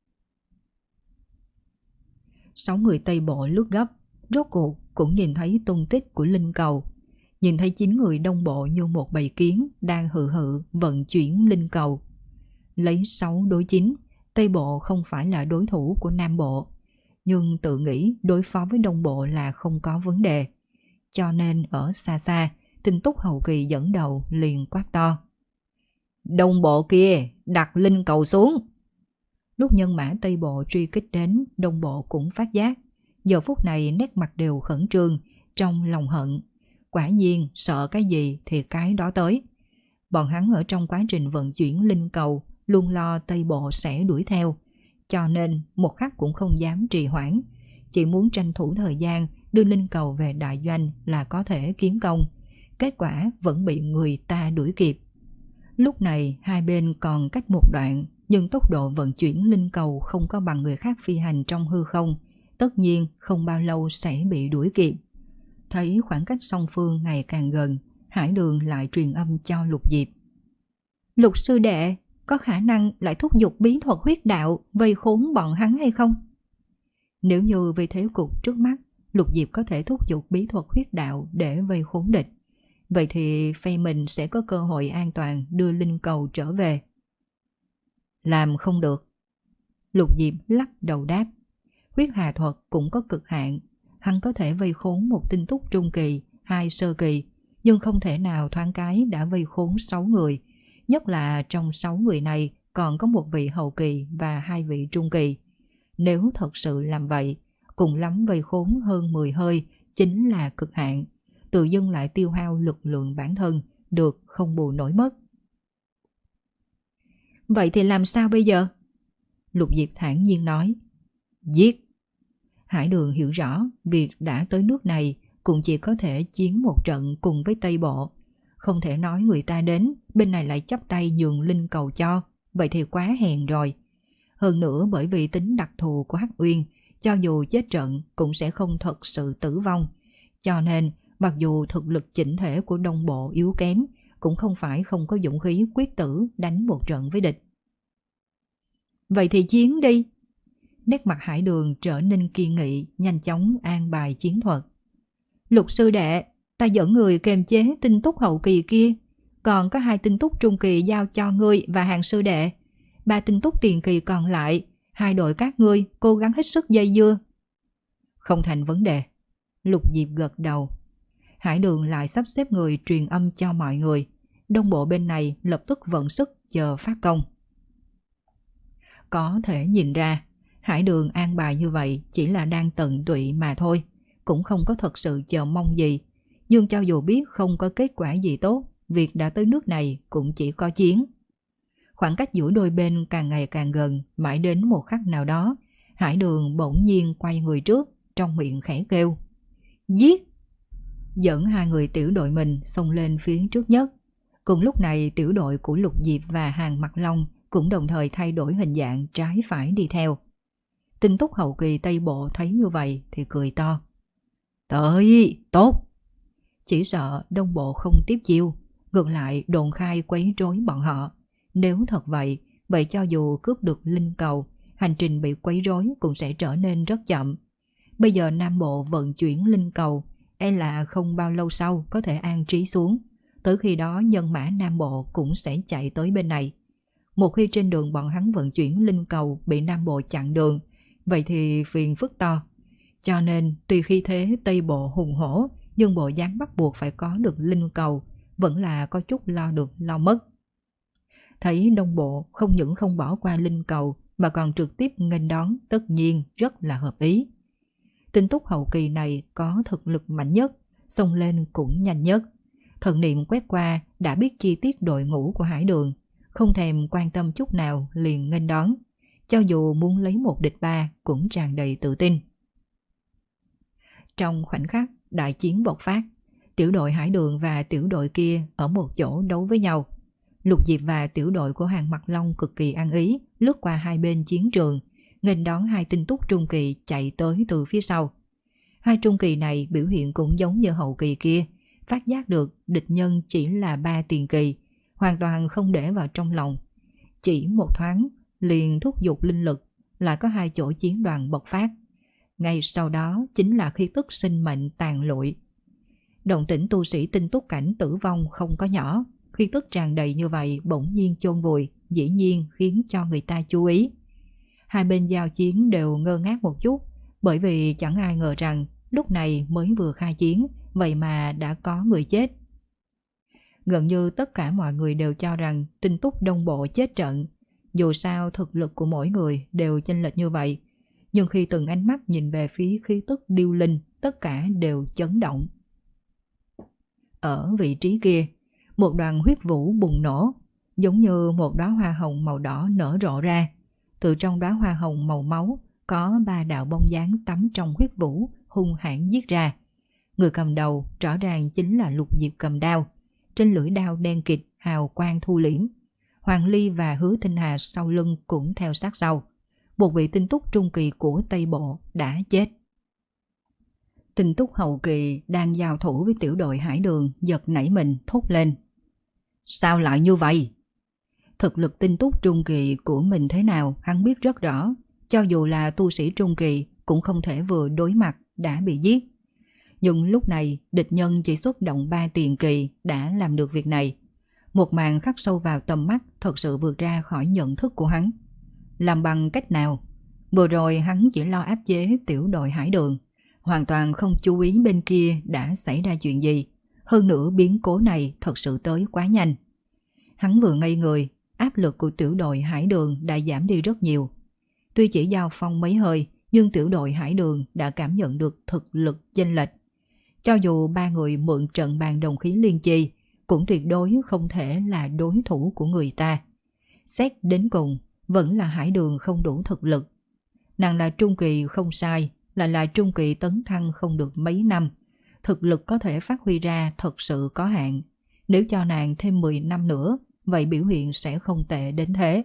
Sáu người Tây Bộ lướt gấp, rốt cuộc cũng nhìn thấy tung tích của linh cầu. Nhìn thấy chín người Đông Bộ như một bầy kiến đang hự hự vận chuyển linh cầu. Lấy sáu đối chín, Tây Bộ không phải là đối thủ của Nam Bộ, nhưng tự nghĩ đối phó với Đông Bộ là không có vấn đề. Cho nên ở xa xa, Tinh Túc hậu kỳ dẫn đầu liền quát to: Đông Bộ kia, đặt linh cầu xuống! Lúc nhân mã Tây Bộ truy kích đến, Đông Bộ cũng phát giác. Giờ phút này nét mặt đều khẩn trương, trong lòng hận. Quả nhiên sợ cái gì thì cái đó tới. Bọn hắn ở trong quá trình vận chuyển linh cầu luôn lo Tây Bộ sẽ đuổi theo, cho nên một khắc cũng không dám trì hoãn, chỉ muốn tranh thủ thời gian đưa linh cầu về đại doanh là có thể kiến công. Kết quả vẫn bị người ta đuổi kịp. Lúc này hai bên còn cách một đoạn, nhưng tốc độ vận chuyển linh cầu không có bằng người khác phi hành trong hư không, tất nhiên không bao lâu sẽ bị đuổi kịp. Thấy khoảng cách song phương ngày càng gần, Hải Đường lại truyền âm cho Lục Diệp: Lục sư đệ, có khả năng lại thúc giục bí thuật huyết đạo vây khốn bọn hắn hay không? Nếu như vì thế cục trước mắt, Lục Diệp có thể thúc giục bí thuật huyết đạo để vây khốn địch, vậy thì phe mình sẽ có cơ hội an toàn đưa linh cầu trở về. Làm không được. Lục Diệp lắc đầu đáp: Huyết hà thuật cũng có cực hạn, hắn có thể vây khốn một Tinh Túc trung kỳ, hai sơ kỳ, nhưng không thể nào thoáng cái đã vây khốn sáu người, nhất là trong sáu người này còn có một vị hậu kỳ và hai vị trung kỳ. Nếu thật sự làm vậy, cùng lắm vây khốn hơn mười hơi chính là cực hạn, tự dưng lại tiêu hao lực lượng bản thân, được không bù nổi mất. Vậy thì làm sao bây giờ? Lục Diệp thản nhiên nói: Giết! Hải Đường hiểu rõ việc đã tới nước này cũng chỉ có thể chiến một trận cùng với Tây Bộ. Không thể nói người ta đến, bên này lại chắp tay nhường linh cầu cho, vậy thì quá hèn rồi. Hơn nữa bởi vì tính đặc thù của Hắc Uyên, cho dù chết trận cũng sẽ không thật sự tử vong. Cho nên, mặc dù thực lực chỉnh thể của Đông Bộ yếu kém, cũng không phải không có dũng khí quyết tử đánh một trận với địch. Vậy thì chiến đi! Nét mặt Hải Đường trở nên kiên nghị, nhanh chóng an bài chiến thuật. Lục sư đệ, ta dẫn người kềm chế Tinh Túc hậu kỳ kia, còn có hai Tinh Túc trung kỳ giao cho ngươi và Hàng sư đệ. Ba Tinh Túc tiền kỳ còn lại, hai đội các ngươi cố gắng hết sức dây dưa. Không thành vấn đề. Lục Diệp gật đầu. Hải Đường lại sắp xếp người truyền âm cho mọi người. Đông Bộ bên này lập tức vận sức chờ phát công. Có thể nhìn ra, Hải Đường an bài như vậy chỉ là đang tận tụy mà thôi, cũng không có thật sự chờ mong gì. Nhưng cho dù biết không có kết quả gì tốt, việc đã tới nước này cũng chỉ có chiến. Khoảng cách giữa đôi bên càng ngày càng gần, mãi đến một khắc nào đó, Hải Đường bỗng nhiên quay người trước, trong miệng khẽ kêu: Giết! Dẫn hai người tiểu đội mình xông lên phía trước nhất. Cùng lúc này tiểu đội của Lục Diệp và Hàng Mặc Long cũng đồng thời thay đổi hình dạng trái phải đi theo. Tinh túc hậu kỳ Tây Bộ thấy như vậy thì cười to. Tới, tốt! Chỉ sợ Đông Bộ không tiếp chiêu, ngược lại đồn khai quấy rối bọn họ. Nếu thật vậy, vậy cho dù cướp được linh cầu, hành trình bị quấy rối cũng sẽ trở nên rất chậm. Bây giờ Nam Bộ vận chuyển linh cầu, e là không bao lâu sau có thể an trí xuống. Tới khi đó nhân mã Nam Bộ cũng sẽ chạy tới bên này. Một khi trên đường bọn hắn vận chuyển linh cầu bị Nam Bộ chặn đường, vậy thì phiền phức to. Cho nên tuy khi thế Tây Bộ hùng hổ, nhưng bộ dáng bắt buộc phải có được linh cầu, vẫn là có chút lo được lo mất. Thấy Đông Bộ không những không bỏ qua linh cầu mà còn trực tiếp nghênh đón, tất nhiên rất là hợp ý. Tinh túc hậu kỳ này có thực lực mạnh nhất, xông lên cũng nhanh nhất. Thần niệm quét qua đã biết chi tiết đội ngũ của Hải Đường, không thèm quan tâm chút nào liền nghênh đón. Cho dù muốn lấy một địch ba cũng tràn đầy tự tin. Trong khoảnh khắc đại chiến bộc phát, tiểu đội Hải Đường và tiểu đội kia ở một chỗ đấu với nhau. Lục Diệp và tiểu đội của Hàng Mặc Long cực kỳ ăn ý, lướt qua hai bên chiến trường, nghênh đón hai tinh túc trung kỳ chạy tới từ phía sau. Hai trung kỳ này biểu hiện cũng giống như hậu kỳ kia, phát giác được địch nhân chỉ là ba tiền kỳ, hoàn toàn không để vào trong lòng. Chỉ một thoáng liền thúc giục linh lực, lại có hai chỗ chiến đoàn bộc phát. Ngay sau đó chính là khí tức sinh mệnh tàn lụi. Động tĩnh tu sĩ tinh túc cảnh tử vong không có nhỏ, khí tức tràn đầy như vậy bỗng nhiên chôn vùi, dĩ nhiên khiến cho người ta chú ý. Hai bên giao chiến đều ngơ ngác một chút, bởi vì chẳng ai ngờ rằng lúc này mới vừa khai chiến, vậy mà đã có người chết. Gần như tất cả mọi người đều cho rằng tinh túc Đông Bộ chết trận. Dù sao thực lực của mỗi người đều chênh lệch như vậy, nhưng khi từng ánh mắt nhìn về phía khí tức điêu linh, tất cả đều chấn động. Ở vị trí kia, một đoàn huyết vũ bùng nổ, giống như một đóa hoa hồng màu đỏ nở rộ ra. Từ trong đóa hoa hồng màu máu có ba đạo bóng dáng tắm trong huyết vũ hung hãn giết ra. Người cầm đầu rõ ràng chính là Lục Diệp cầm đao, trên lưỡi đao đen kịt hào quang thu liễm. Hoàng Ly và Hứa Tinh Hà sau lưng cũng theo sát sau. Một vị tinh túc trung kỳ của Tây Bộ đã chết. Tinh túc hậu kỳ đang giao thủ với tiểu đội Hải Đường giật nảy mình thốt lên. Sao lại như vậy? Thực lực tinh túc trung kỳ của mình thế nào hắn biết rất rõ. Cho dù là tu sĩ trung kỳ cũng không thể vừa đối mặt đã bị giết. Nhưng lúc này địch nhân chỉ xuất động ba tiền kỳ đã làm được việc này. Một màn khắc sâu vào tầm mắt thật sự vượt ra khỏi nhận thức của hắn. Làm bằng cách nào? Vừa rồi hắn chỉ lo áp chế tiểu đội Hải Đường, hoàn toàn không chú ý bên kia đã xảy ra chuyện gì. Hơn nữa biến cố này thật sự tới quá nhanh. Hắn vừa ngây người, áp lực của tiểu đội Hải Đường đã giảm đi rất nhiều. Tuy chỉ giao phong mấy hơi, nhưng tiểu đội Hải Đường đã cảm nhận được thực lực chênh lệch. Cho dù ba người mượn trận bàn đồng khí liên chi, cũng tuyệt đối không thể là đối thủ của người ta. Xét đến cùng, vẫn là Hải Đường không đủ thực lực. Nàng là trung kỳ không sai, lại là trung kỳ tấn thăng không được mấy năm. Thực lực có thể phát huy ra thật sự có hạn. Nếu cho nàng thêm mười năm nữa, vậy biểu hiện sẽ không tệ đến thế.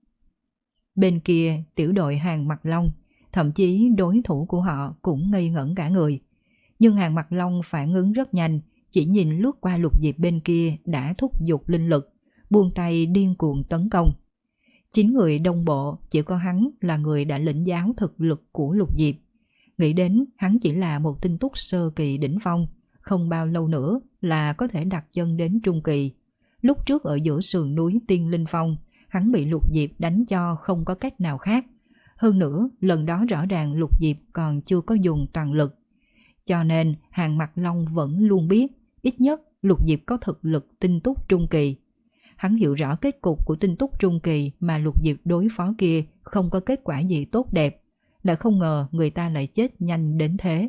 Bên kia, tiểu đội Hàng Mặc Long, thậm chí đối thủ của họ cũng ngây ngẩn cả người. Nhưng Hàng Mặc Long phản ứng rất nhanh, chỉ nhìn lướt qua Lục Diệp bên kia đã thúc giục linh lực, buông tay điên cuồng tấn công. Chín người Đông Bộ, chỉ có hắn là người đã lĩnh giáo thực lực của Lục Diệp. Nghĩ đến hắn chỉ là một tinh túc sơ kỳ đỉnh phong, không bao lâu nữa là có thể đặt chân đến trung kỳ. Lúc trước ở giữa sườn núi Tiên Linh Phong, hắn bị Lục Diệp đánh cho không có cách nào khác. Hơn nữa, lần đó rõ ràng Lục Diệp còn chưa có dùng toàn lực. Cho nên Hàng Mặc Long vẫn luôn biết, ít nhất Lục Diệp có thực lực tinh túc trung kỳ. Hắn hiểu rõ kết cục của tinh túc trung kỳ mà Lục Diệp đối phó kia không có kết quả gì tốt đẹp. Đã không ngờ người ta lại chết nhanh đến thế.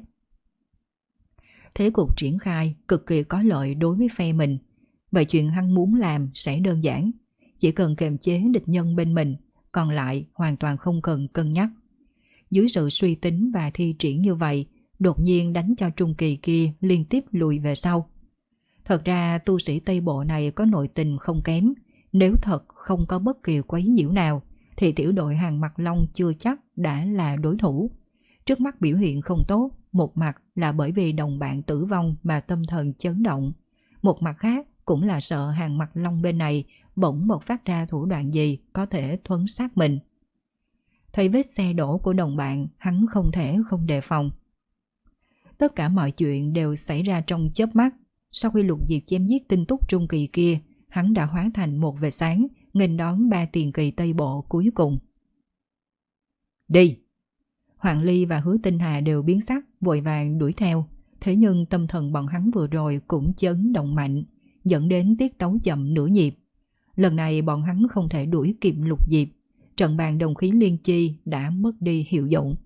Thế cục triển khai cực kỳ có lợi đối với phe mình. Vậy chuyện hắn muốn làm sẽ đơn giản. Chỉ cần kiềm chế địch nhân bên mình, còn lại hoàn toàn không cần cân nhắc. Dưới sự suy tính và thi triển như vậy, đột nhiên đánh cho trung kỳ kia liên tiếp lùi về sau. Thật ra tu sĩ Tây Bộ này có nội tình không kém, Nếu thật không có bất kỳ quấy nhiễu nào thì tiểu đội Hàng Mặc Long chưa chắc đã là đối thủ. Trước mắt biểu hiện không tốt, một mặt là bởi vì đồng bạn tử vong mà tâm thần chấn động, một mặt khác cũng là sợ Hàng Mặc Long bên này bỗng bộc phát ra thủ đoạn gì có thể thuấn sát mình. Thấy vết xe đổ của đồng bạn, hắn không thể không đề phòng. Tất cả mọi chuyện đều xảy ra trong chớp mắt. Sau khi Lục Diệp chém giết tinh túc trung kỳ kia, hắn đã hóa thành một vệt sáng, nghênh đón ba tiền kỳ Tây Bộ cuối cùng. Đi! Hoàng Ly và Hứa Tinh Hà đều biến sắc, vội vàng đuổi theo. Thế nhưng tâm thần bọn hắn vừa rồi cũng chấn động mạnh, dẫn đến tiết tấu chậm nửa nhịp. Lần này bọn hắn không thể đuổi kịp Lục Diệp. Trận bàn đồng khí liên chi đã mất đi hiệu dụng.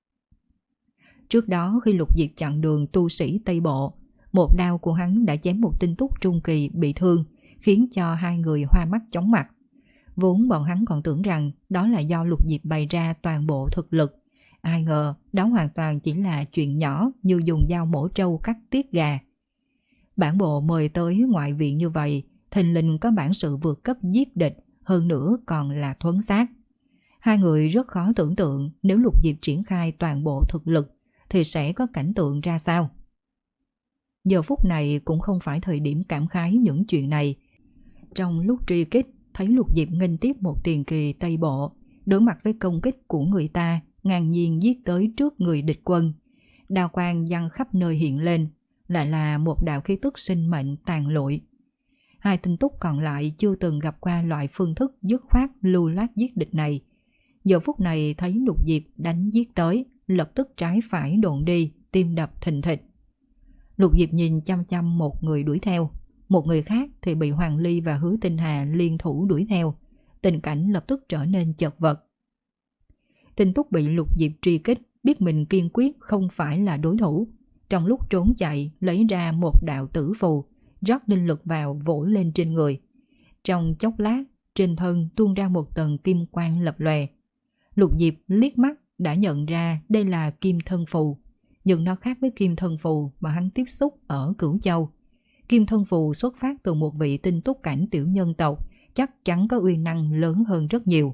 Trước đó khi Lục Diệp chặn đường tu sĩ Tây Bộ, một đao của hắn đã chém một tinh túc trung kỳ bị thương, khiến cho hai người hoa mắt chóng mặt. Vốn bọn hắn còn tưởng rằng đó là do Lục Diệp bày ra toàn bộ thực lực. Ai ngờ đó hoàn toàn chỉ là chuyện nhỏ như dùng dao mổ trâu cắt tiết gà. Bản bộ mời tới ngoại viện như vậy, thình lình có bản sự vượt cấp giết địch, hơn nữa còn là thuấn sát. Hai người rất khó tưởng tượng nếu Lục Diệp triển khai toàn bộ thực lực thì sẽ có cảnh tượng ra sao. Giờ phút này cũng không phải thời điểm cảm khái những chuyện này. Trong lúc truy kích, thấy Lục Diệp nghênh tiếp một tiền kỳ Tây Bộ, đối mặt với công kích của người ta, ngang nhiên giết tới trước người địch quân. Đao quang văng khắp nơi hiện lên, lại là một đạo khí tức sinh mệnh tàn lụi. Hai tinh túc còn lại chưa từng gặp qua loại phương thức dứt khoát lưu loát giết địch này. Giờ phút này thấy Lục Diệp đánh giết tới, lập tức trái phải độn đi, tim đập thình thịch. Lục Diệp nhìn chăm chăm một người đuổi theo, một người khác thì bị Hoàng Ly và Hứa Tinh Hà liên thủ đuổi theo. Tình cảnh lập tức trở nên chật vật. Tinh túc bị Lục Diệp truy kích, biết mình kiên quyết không phải là đối thủ. Trong lúc trốn chạy, lấy ra một đạo tử phù, rót linh lực vào vỗ lên trên người. Trong chốc lát, trên thân tuôn ra một tầng kim quang lập lòe. Lục Diệp liếc mắt đã nhận ra đây là kim thân phù, nhưng nó khác với kim thân phù mà hắn tiếp xúc ở Cửu Châu. Kim thân phù xuất phát từ một vị tinh túc cảnh tiểu nhân tộc, chắc chắn có uy năng lớn hơn rất nhiều.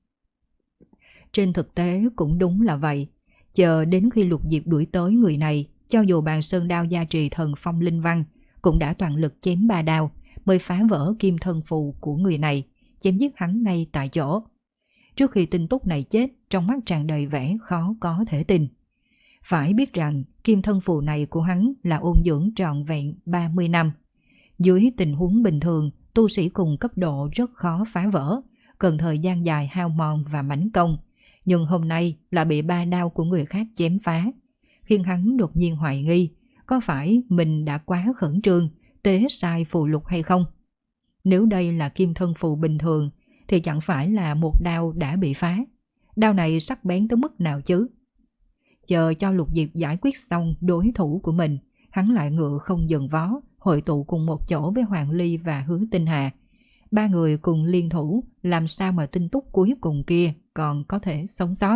Trên thực tế cũng đúng là vậy. Chờ đến khi Lục Diệp đuổi tới người này, cho dù bàn sơn đao gia trì thần phong linh văn cũng đã toàn lực chém ba đao mới phá vỡ kim thân phù của người này, chém giết hắn ngay tại chỗ. Trước khi tinh túc này chết, trong mắt tràn đầy vẻ khó có thể tin. Phải biết rằng kim thân phù này của hắn là ôn dưỡng trọn vẹn ba mươi năm. Dưới tình huống bình thường, tu sĩ cùng cấp độ rất khó phá vỡ, cần thời gian dài hao mòn và mãnh công. Nhưng hôm nay là bị ba đao của người khác chém phá, khiến hắn đột nhiên hoài nghi có phải mình đã quá khẩn trương, tế sai phù lục hay không. Nếu đây là kim thân phù bình thường thì chẳng phải là một đao đã bị phá. Đao này sắc bén tới mức nào chứ? Chờ cho Lục Diệp giải quyết xong đối thủ của mình, hắn lại ngựa không dừng vó, hội tụ cùng một chỗ với Hoàng Ly và Hứa Tinh Hà. Ba người cùng liên thủ, làm sao mà tinh túc cuối cùng kia còn có thể sống sót.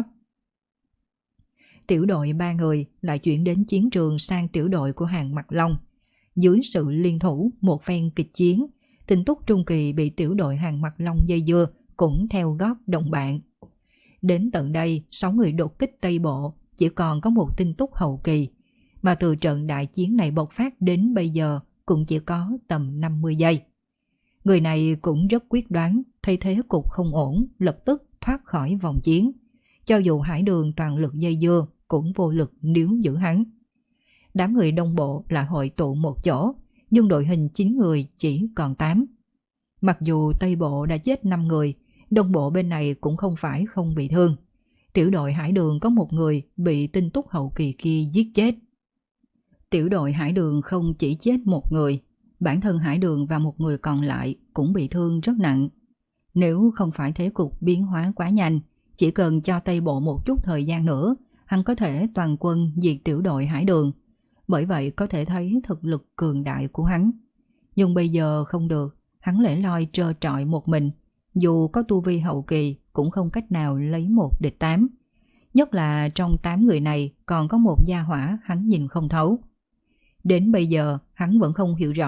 Tiểu đội ba người lại chuyển đến chiến trường sang tiểu đội của Hàng Mặc Long. Dưới sự liên thủ một phen kịch chiến, tinh túc trung kỳ bị tiểu đội Hàng Mặc Long dây dưa cũng theo gót đồng bạn. Đến tận đây, sáu người đột kích Tây Bộ, chỉ còn có một tinh túc hậu kỳ, mà từ trận đại chiến này bộc phát đến bây giờ cũng chỉ có tầm năm mươi giây. Người này cũng rất quyết đoán, thấy thế cục không ổn, lập tức thoát khỏi vòng chiến. Cho dù Hải Đường toàn lực dây dưa, cũng vô lực níu giữ hắn. Đám người đông bộ lại hội tụ một chỗ, nhưng đội hình chín người chỉ còn tám. Mặc dù Tây Bộ đã chết năm người, đông bộ bên này cũng không phải không bị thương. Tiểu đội Hải Đường có một người bị tinh túc hậu kỳ kia giết chết. Tiểu đội Hải Đường không chỉ chết một người, bản thân Hải Đường và một người còn lại cũng bị thương rất nặng. Nếu không phải thế cục biến hóa quá nhanh, chỉ cần cho Tây Bộ một chút thời gian nữa, hắn có thể toàn quân diệt tiểu đội Hải Đường. Bởi vậy có thể thấy thực lực cường đại của hắn. Nhưng bây giờ không được, hắn lẻ loi trơ trọi một mình, dù có tu vi hậu kỳ cũng không cách nào lấy một địch tám. Nhất là trong tám người này còn có một gia hỏa hắn nhìn không thấu. Đến bây giờ hắn vẫn không hiểu rõ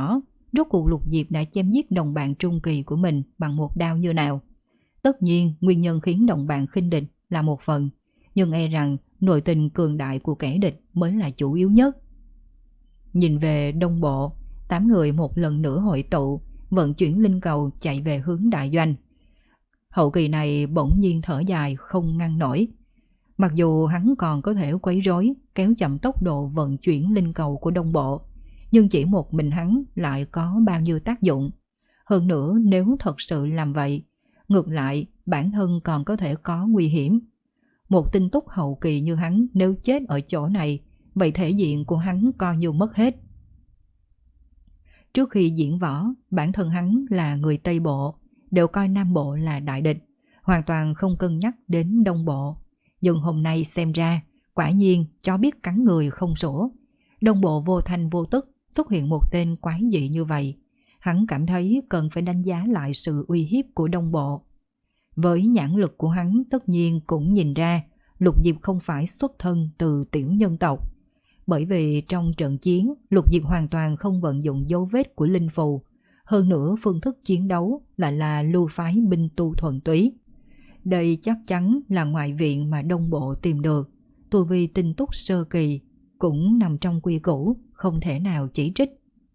rốt cuộc Lục Diệp đã chém giết đồng bạn trung kỳ của mình bằng một đao như nào. Tất nhiên nguyên nhân khiến đồng bạn khinh địch là một phần, nhưng e rằng nội tình cường đại của kẻ địch mới là chủ yếu nhất. Nhìn về đông bộ, tám người một lần nữa hội tụ, vận chuyển linh cầu chạy về hướng đại doanh. Hậu kỳ này bỗng nhiên thở dài không ngăn nổi. Mặc dù hắn còn có thể quấy rối, kéo chậm tốc độ vận chuyển linh cầu của đông bộ, nhưng chỉ một mình hắn lại có bao nhiêu tác dụng. Hơn nữa nếu thật sự làm vậy, ngược lại bản thân còn có thể có nguy hiểm. Một tinh túc hậu kỳ như hắn nếu chết ở chỗ này, vậy thể diện của hắn coi như mất hết. Trước khi diễn võ, bản thân hắn là người Tây Bộ, đều coi Nam Bộ là đại địch, hoàn toàn không cân nhắc đến Đông Bộ. Nhưng hôm nay xem ra, quả nhiên chó biết cắn người không sủa. Đông Bộ vô thanh vô tức xuất hiện một tên quái dị như vậy. Hắn cảm thấy cần phải đánh giá lại sự uy hiếp của Đông Bộ. Với nhãn lực của hắn tất nhiên cũng nhìn ra Lục Diệp không phải xuất thân từ tiểu nhân tộc. Bởi vì trong trận chiến, Lục Diệp hoàn toàn không vận dụng dấu vết của linh phù. Hơn nữa phương thức chiến đấu lại là lưu phái binh tu thuần túy. Đây chắc chắn là ngoại viện mà Đông Bộ tìm được. Tu vi tinh túc sơ kỳ cũng nằm trong quy củ, không thể nào chỉ trích.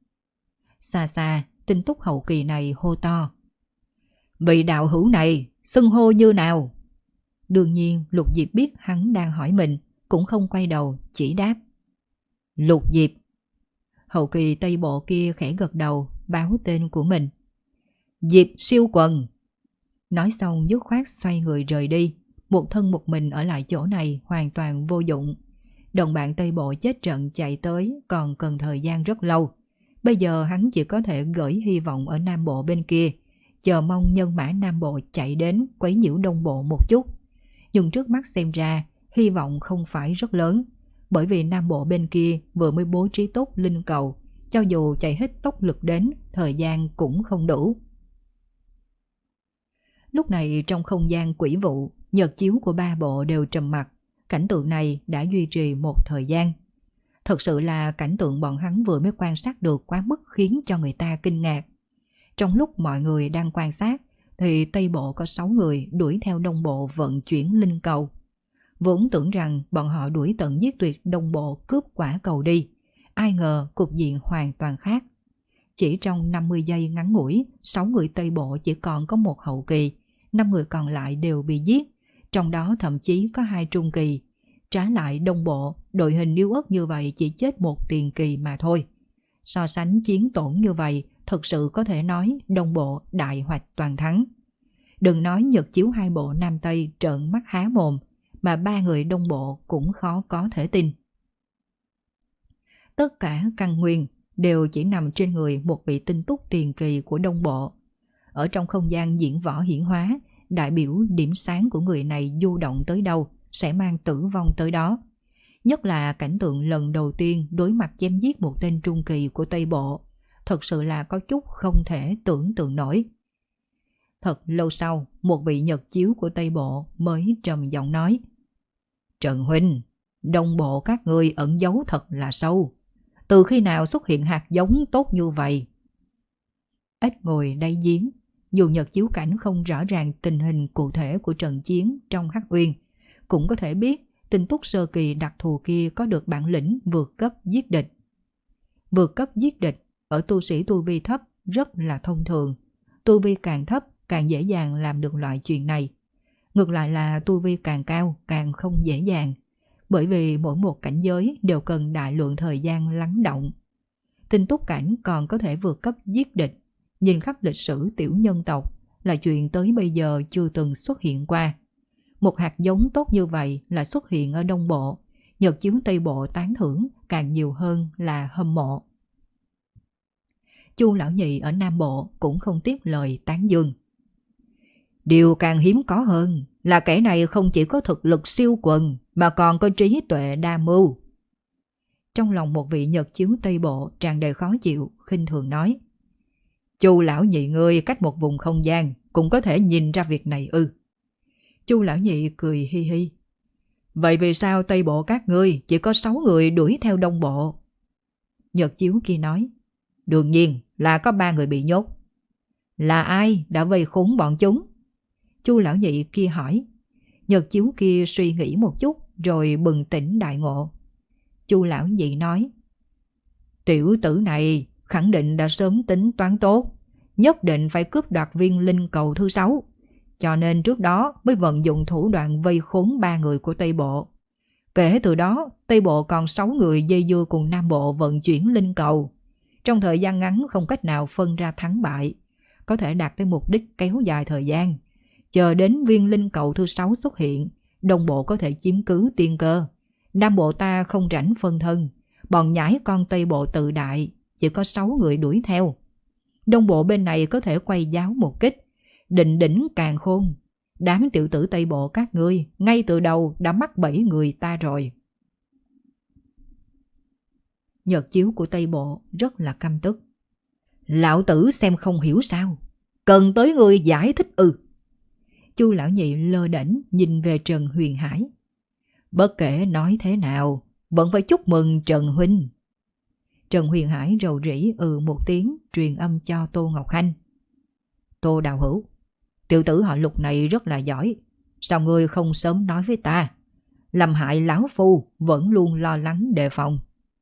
Xa xa, tinh túc hậu kỳ này hô to: vị đạo hữu này, xưng hô như nào? Đương nhiên Lục Diệp biết hắn đang hỏi mình, cũng không quay đầu, chỉ đáp: Lục Diệp. Hậu kỳ Tây Bộ kia khẽ gật đầu, báo tên của mình: Diệp Siêu Quần. Nói xong dứt khoát xoay người rời đi. Một thân một mình ở lại chỗ này hoàn toàn vô dụng. Đồng bạn Tây Bộ chết trận chạy tới còn cần thời gian rất lâu. Bây giờ hắn chỉ có thể gửi hy vọng ở Nam Bộ bên kia, chờ mong nhân mã Nam Bộ chạy đến quấy nhiễu Đông Bộ một chút. Nhưng trước mắt xem ra hy vọng không phải rất lớn, bởi vì Nam Bộ bên kia vừa mới bố trí tốt linh cầu, cho dù chạy hết tốc lực đến, thời gian cũng không đủ. Lúc này trong không gian quỷ vụ, nhật chiếu của ba bộ đều trầm mặc. Cảnh tượng này đã duy trì một thời gian. Thật sự là cảnh tượng bọn hắn vừa mới quan sát được quá mức khiến cho người ta kinh ngạc. Trong lúc mọi người đang quan sát, thì Tây Bộ có sáu người đuổi theo Đông Bộ vận chuyển linh cầu. Vốn tưởng rằng bọn họ đuổi tận giết tuyệt Đông Bộ cướp quả cầu đi. Ai ngờ cục diện hoàn toàn khác. Chỉ trong năm mươi giây ngắn ngủi, sáu người Tây Bộ chỉ còn có một hậu kỳ, năm người còn lại đều bị giết, trong đó thậm chí có hai trung kỳ. Trái lại Đông Bộ, đội hình yếu ớt như vậy chỉ chết một tiền kỳ mà thôi. So sánh chiến tổn như vậy, thực sự có thể nói Đông Bộ đại hoạch toàn thắng. Đừng nói nhật chiếu hai bộ Nam Tây trợn mắt há mồm, mà ba người Đông Bộ cũng khó có thể tin. Tất cả căn nguyên đều chỉ nằm trên người một vị tinh túc tiền kỳ của Đông Bộ. Ở trong không gian diễn võ hiển hóa, đại biểu điểm sáng của người này du động tới đâu sẽ mang tử vong tới đó. Nhất là cảnh tượng lần đầu tiên đối mặt chém giết một tên trung kỳ của Tây Bộ, thật sự là có chút không thể tưởng tượng nổi. Thật lâu sau, một vị nhật chiếu của Tây Bộ mới trầm giọng nói: Trần huynh, Đông Bộ các ngươi ẩn giấu thật là sâu. Từ khi nào xuất hiện hạt giống tốt như vậy? Ít ngồi đáy giếng, dù nhật chiếu cảnh không rõ ràng tình hình cụ thể của trận chiến trong Hắc Uyên, cũng có thể biết tinh túc sơ kỳ đặc thù kia có được bản lĩnh vượt cấp giết địch. Vượt cấp giết địch ở tu sĩ tu vi thấp rất là thông thường. Tu vi càng thấp càng dễ dàng làm được loại chuyện này. Ngược lại là tu vi càng cao càng không dễ dàng, bởi vì mỗi một cảnh giới đều cần đại lượng thời gian lắng động. Tinh túc cảnh còn có thể vượt cấp giết địch, nhìn khắp lịch sử tiểu nhân tộc là chuyện tới bây giờ chưa từng xuất hiện qua. Một hạt giống tốt như vậy là xuất hiện ở Đông Bộ, nhật chiếu Tây Bộ tán thưởng càng nhiều hơn là hâm mộ. Chu lão nhị ở Nam Bộ cũng không tiếc lời tán dương. Điều càng hiếm có hơn là kẻ này không chỉ có thực lực siêu quần mà còn có trí tuệ đa mưu. Trong lòng một vị nhật chiếu Tây Bộ tràn đầy khó chịu, khinh thường nói: Chu lão nhị ngươi cách một vùng không gian cũng có thể nhìn ra việc này ư? Chu lão nhị cười hi hi. Vậy vì sao Tây Bộ các ngươi chỉ có sáu người đuổi theo Đông Bộ? Nhật chiếu kia nói: Đương nhiên là có ba người bị nhốt. Là ai đã vây khốn bọn chúng? Chu lão nhị kia hỏi. Nhật chiếu kia suy nghĩ một chút rồi bừng tỉnh đại ngộ. Chu lão nhị nói: Tiểu tử này khẳng định đã sớm tính toán tốt, nhất định phải cướp đoạt viên linh cầu thứ sáu, cho nên trước đó mới vận dụng thủ đoạn vây khốn ba người của Tây Bộ. Kể từ đó, Tây Bộ còn sáu người dây dưa cùng Nam Bộ vận chuyển linh cầu. Trong thời gian ngắn không cách nào phân ra thắng bại, có thể đạt tới mục đích kéo dài thời gian. Chờ đến viên linh cầu thứ sáu xuất hiện, Đông Bộ có thể chiếm cứ tiên cơ. Nam Bộ ta không rảnh phân thân, bọn nhãi con Tây Bộ tự đại, chỉ có sáu người đuổi theo. Đông Bộ bên này có thể quay giáo một kích, định đỉnh càng khôn. Đám tiểu tử Tây Bộ các ngươi ngay từ đầu đã mắc bẫy người ta rồi. Nhật chiếu của Tây Bộ rất là căm tức. Lão tử xem không hiểu sao, cần tới người giải thích ư? Chu lão nhị lơ đễnh nhìn về Trần Huyền Hải. Bất kể nói thế nào, vẫn phải chúc mừng Trần huynh. Trần Huyền Hải rầu rĩ ừ một tiếng, truyền âm cho Tô Ngọc Khanh. Tô đạo hữu, tiểu tử họ Lục này rất là giỏi, sao ngươi không sớm nói với ta? Làm hại lão phu vẫn luôn lo lắng đề phòng.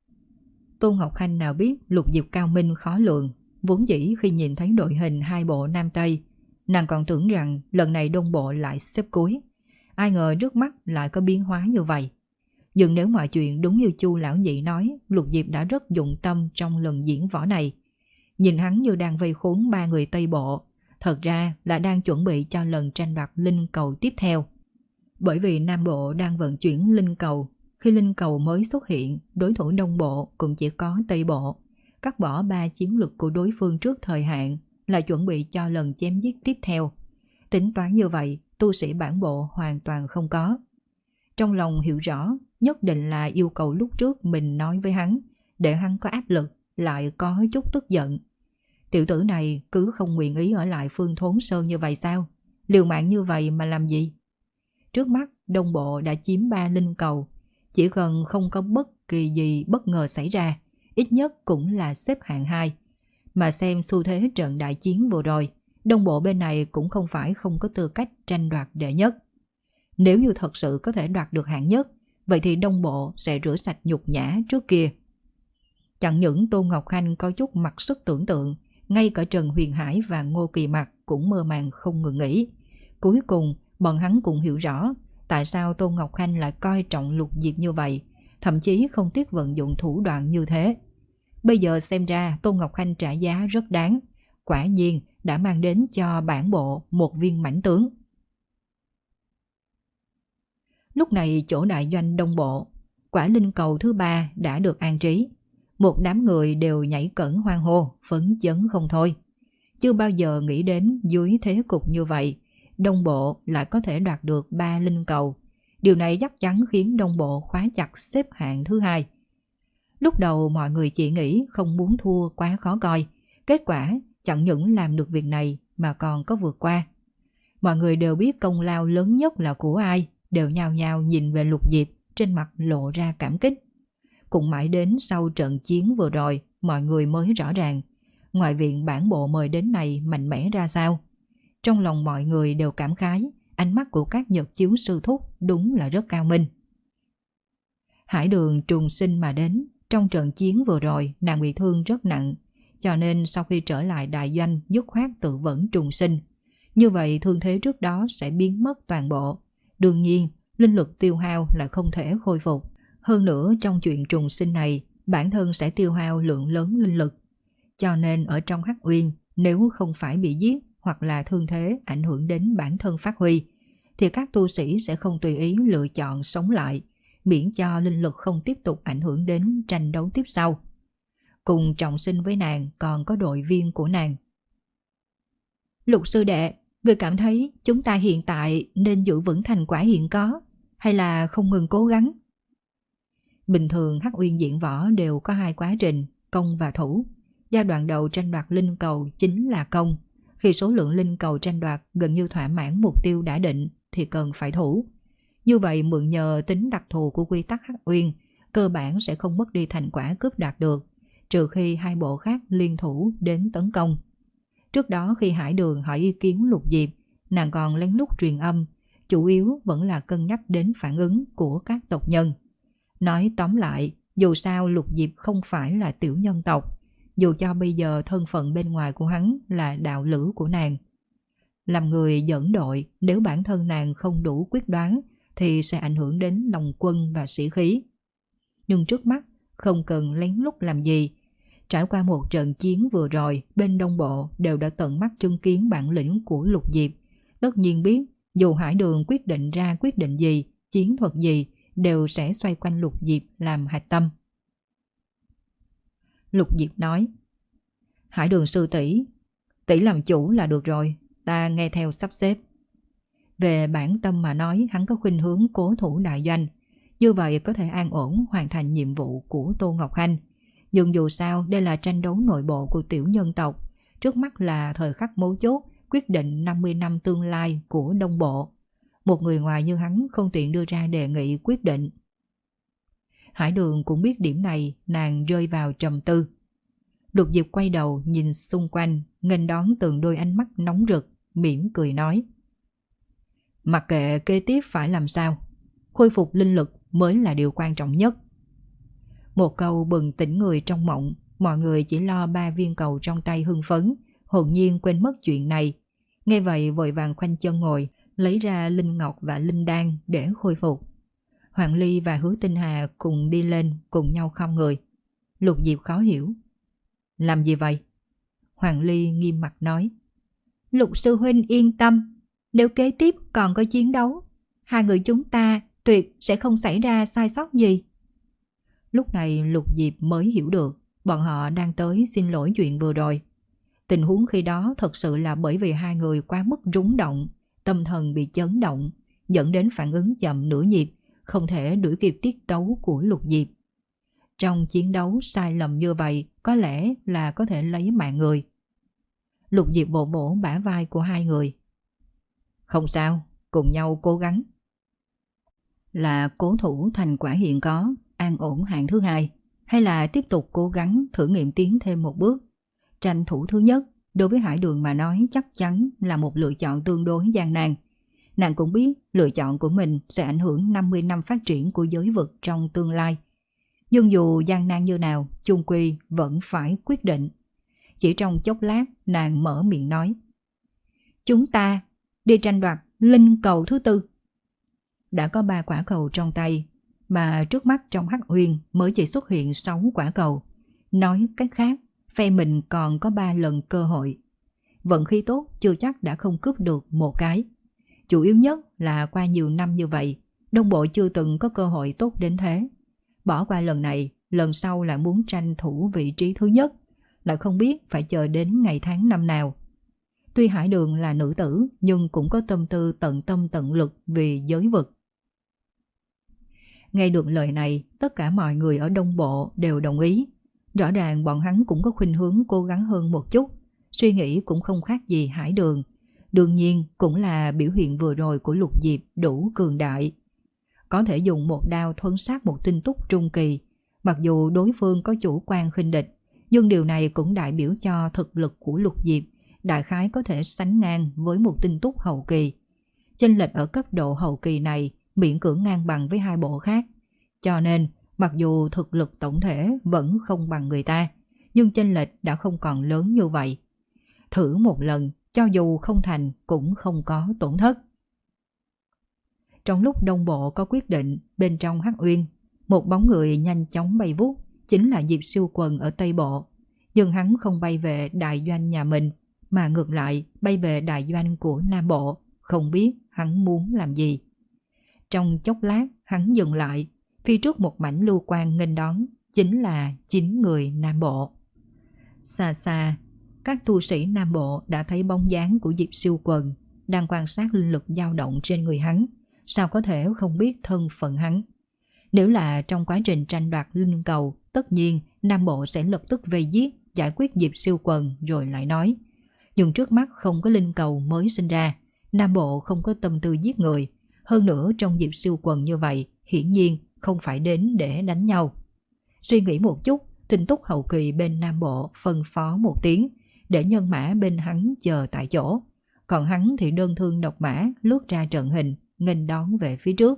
Tô Ngọc Khanh nào biết Lục Diệp cao minh khó lường, vốn dĩ khi nhìn thấy đội hình hai bộ Nam Tây, nàng còn tưởng rằng lần này Đông Bộ lại xếp cuối. Ai ngờ trước mắt lại có biến hóa như vậy. Nhưng nếu mọi chuyện đúng như Chu lão nhị nói, Lục Diệp đã rất dụng tâm trong lần diễn võ này. Nhìn hắn như đang vây khốn ba người Tây Bộ, thật ra là đang chuẩn bị cho lần tranh đoạt linh cầu tiếp theo. Bởi vì Nam Bộ đang vận chuyển linh cầu, khi linh cầu mới xuất hiện, đối thủ Đông Bộ cũng chỉ có Tây Bộ. Cắt bỏ ba chiến lực của đối phương trước thời hạn là chuẩn bị cho lần chém giết tiếp theo. Tính toán như vậy, tu sĩ bản bộ hoàn toàn không có. Trong lòng hiểu rõ, nhất định là yêu cầu lúc trước mình nói với hắn, để hắn có áp lực, lại có chút tức giận. Tiểu tử này cứ không nguyện ý ở lại Phương Thốn Sơn như vậy sao? Liều mạng như vậy mà làm gì? Trước mắt, Đông Bộ đã chiếm ba linh cầu. Chỉ cần không có bất kỳ gì bất ngờ xảy ra, ít nhất cũng là xếp hạng hai. Mà xem xu thế trận đại chiến vừa rồi, Đông Bộ bên này cũng không phải không có tư cách tranh đoạt đệ nhất. Nếu như thật sự có thể đoạt được hạng nhất, vậy thì Đông Bộ sẽ rửa sạch nhục nhã trước kia. Chẳng những Tô Ngọc Khanh có chút mặc sức tưởng tượng, ngay cả Trần Huyền Hải và Ngô Kỳ Mặc cũng mơ màng không ngừng nghỉ. Cuối cùng, bọn hắn cũng hiểu rõ tại sao Tô Ngọc Khanh lại coi trọng Lục Diệp như vậy, thậm chí không tiếc vận dụng thủ đoạn như thế. Bây giờ xem ra Tô Ngọc Khanh trả giá rất đáng, quả nhiên đã mang đến cho bản bộ một viên mãnh tướng. Lúc này chỗ đại doanh Đông Bộ, quả linh cầu thứ ba đã được an trí. Một đám người đều nhảy cẫng hoan hô, phấn chấn không thôi. Chưa bao giờ nghĩ đến dưới thế cục như vậy, Đông Bộ lại có thể đoạt được ba linh cầu. Điều này chắc chắn khiến Đông Bộ khóa chặt xếp hạng thứ hai. Lúc đầu mọi người chỉ nghĩ không muốn thua quá khó coi, kết quả chẳng những làm được việc này mà còn có vượt qua. Mọi người đều biết công lao lớn nhất là của ai, đều nhao nhao nhìn về Lục Diệp, trên mặt lộ ra cảm kích. Cũng mãi đến sau trận chiến vừa rồi, mọi người mới rõ ràng, ngoại viện bản bộ mời đến này mạnh mẽ ra sao. Trong lòng mọi người đều cảm khái, ánh mắt của các Nhật chiếu sư thúc đúng là rất cao minh. Hải Đường trùng sinh mà đến, trong trận chiến vừa rồi nàng bị thương rất nặng, cho nên sau khi trở lại đại doanh dứt khoát tự vẫn trùng sinh. Như vậy thương thế trước đó sẽ biến mất toàn bộ. Đương nhiên, linh lực tiêu hao là không thể khôi phục. Hơn nữa trong chuyện trùng sinh này, bản thân sẽ tiêu hao lượng lớn linh lực. Cho nên ở trong Hắc Uyên, nếu không phải bị giết hoặc là thương thế ảnh hưởng đến bản thân phát huy, thì các tu sĩ sẽ không tùy ý lựa chọn sống lại, miễn cho linh lực không tiếp tục ảnh hưởng đến tranh đấu tiếp sau. Cùng trọng sinh với nàng còn có đội viên của nàng. Lục sư đệ, người cảm thấy chúng ta hiện tại nên giữ vững thành quả hiện có, hay là không ngừng cố gắng? Bình thường Hắc Uyên diễn võ đều có hai quá trình, công và thủ. Giai đoạn đầu tranh đoạt linh cầu chính là công. Khi số lượng linh cầu tranh đoạt gần như thỏa mãn mục tiêu đã định thì cần phải thủ. Như vậy mượn nhờ tính đặc thù của quy tắc Hắc Uyên, cơ bản sẽ không mất đi thành quả cướp đạt được. trừ khi hai bộ khác liên thủ đến tấn công. Trước đó khi Hải Đường hỏi ý kiến Lục Diệp, nàng còn lén lút truyền âm, chủ yếu vẫn là cân nhắc đến phản ứng của các tộc nhân. Nói tóm lại, dù sao Lục Diệp không phải là tiểu nhân tộc, dù cho bây giờ thân phận bên ngoài của hắn là đạo lữ của nàng. Làm người dẫn đội, nếu bản thân nàng không đủ quyết đoán thì sẽ ảnh hưởng đến lòng quân và sĩ khí. Nhưng trước mắt không cần lén lút làm gì. Trải qua một trận chiến vừa rồi, bên Đông Bộ đều đã tận mắt chứng kiến bản lĩnh của Lục Diệp. Tất nhiên biết, dù Hải Đường quyết định ra quyết định gì, chiến thuật gì, đều sẽ xoay quanh Lục Diệp làm hạch tâm. Lục Diệp nói: Hải Đường sư tỷ, tỷ làm chủ là được rồi, ta nghe theo sắp xếp. Về bản tâm mà nói, hắn có khuynh hướng cố thủ đại doanh, như vậy có thể an ổn hoàn thành nhiệm vụ của Tô Ngọc Hanh. Nhưng dù sao đây là tranh đấu nội bộ của tiểu nhân tộc, trước mắt là thời khắc mấu chốt quyết định năm mươi năm tương lai của Đông Bộ. Một người ngoài như hắn không tiện đưa ra đề nghị quyết định. Hải Đường cũng biết điểm này, nàng rơi vào trầm tư. Lục Diệp quay đầu nhìn xung quanh, nghênh đón từng đôi ánh mắt nóng rực, mỉm cười nói: Mặc kệ kế tiếp phải làm sao, khôi phục linh lực mới là điều quan trọng nhất. Một câu bừng tỉnh người trong mộng, mọi người chỉ lo ba viên cầu trong tay hưng phấn, hồn nhiên quên mất chuyện này. Nghe vậy vội vàng khoanh chân ngồi, lấy ra linh ngọc và linh đan để khôi phục. Hoàng Ly và Hứa Tinh Hà cùng đi lên, cùng nhau khom người. Lục Diệp khó hiểu: Làm gì vậy? Hoàng Ly nghiêm mặt nói: Lục sư huynh yên tâm, nếu kế tiếp còn có chiến đấu, hai người chúng ta tuyệt sẽ không xảy ra sai sót gì. Lúc này Lục Diệp mới hiểu được bọn họ đang tới xin lỗi chuyện vừa rồi. Tình huống khi đó thật sự là bởi vì hai người quá mức rúng động, tâm thần bị chấn động, dẫn đến phản ứng chậm nửa nhịp, không thể đuổi kịp tiết tấu của Lục Diệp. Trong chiến đấu sai lầm như vậy có lẽ là có thể lấy mạng người. Lục Diệp vỗ vỗ bả vai của hai người: Không sao, cùng nhau cố gắng. Là cố thủ thành quả hiện có, an ổn hạng thứ hai, hay là tiếp tục cố gắng thử nghiệm tiến thêm một bước? Tranh thủ thứ nhất, đối với Hải Đường mà nói chắc chắn là một lựa chọn tương đối gian nan. Nàng cũng biết lựa chọn của mình sẽ ảnh hưởng năm mươi năm phát triển của giới vực trong tương lai. Nhưng dù gian nan như nào, chung quy vẫn phải quyết định. Chỉ trong chốc lát, nàng mở miệng nói: Chúng ta đi tranh đoạt linh cầu thứ tư. Đã có ba quả cầu trong tay, mà trước mắt trong hắc uyên mới chỉ xuất hiện sáu quả cầu. Nói cách khác, phe mình còn có ba lần cơ hội. Vận khí tốt chưa chắc đã không cướp được một cái. Chủ yếu nhất là qua nhiều năm như vậy, Đông Bộ chưa từng có cơ hội tốt đến thế. Bỏ qua lần này, lần sau lại muốn tranh thủ vị trí thứ nhất, lại không biết phải chờ đến ngày tháng năm nào. Tuy Hải Đường là nữ tử, nhưng cũng có tâm tư tận tâm tận lực vì giới vực. Nghe được lời này, tất cả mọi người ở Đông Bộ đều đồng ý. Rõ ràng bọn hắn cũng có khuynh hướng cố gắng hơn một chút, suy nghĩ cũng không khác gì Hải Đường. Đương nhiên cũng là biểu hiện vừa rồi của Lục Diệp đủ cường đại. Có thể dùng một đao thuấn sát một tinh túc trung kỳ. Mặc dù đối phương có chủ quan khinh địch, nhưng điều này cũng đại biểu cho thực lực của Lục Diệp đại khái có thể sánh ngang với một tinh túc hậu kỳ. Chênh lệch ở cấp độ hậu kỳ này miễn cưỡng ngang bằng với hai bộ khác. Cho nên mặc dù thực lực tổng thể vẫn không bằng người ta, nhưng chênh lệch đã không còn lớn như vậy. Thử một lần, cho dù không thành cũng không có tổn thất. Trong lúc Đông Bộ có quyết định, bên trong hắc uyên, một bóng người nhanh chóng bay vút, chính là Diệp Siêu Quần ở Tây Bộ. Nhưng hắn không bay về đại doanh nhà mình, mà ngược lại bay về đại doanh của Nam Bộ, không biết hắn muốn làm gì. Trong chốc lát, hắn dừng lại, phía trước một mảnh lưu quang nghênh đón, chính là chín người Nam Bộ. Xa xa, các tu sĩ Nam Bộ đã thấy bóng dáng của Diệp Siêu Quần, đang quan sát linh lực dao động trên người hắn, sao có thể không biết thân phận hắn. Nếu là trong quá trình tranh đoạt linh cầu, tất nhiên Nam Bộ sẽ lập tức vây giết, giải quyết Diệp Siêu Quần rồi lại nói. Nhưng trước mắt không có linh cầu mới sinh ra, Nam Bộ không có tâm tư giết người. Hơn nữa trong Diệp Siêu Quần như vậy, hiển nhiên không phải đến để đánh nhau. Suy nghĩ một chút, Tinh túc hậu kỳ bên Nam Bộ phân phó một tiếng để nhân mã bên hắn chờ tại chỗ, còn hắn thì đơn thương độc mã lướt ra trận hình, nghênh đón về phía trước.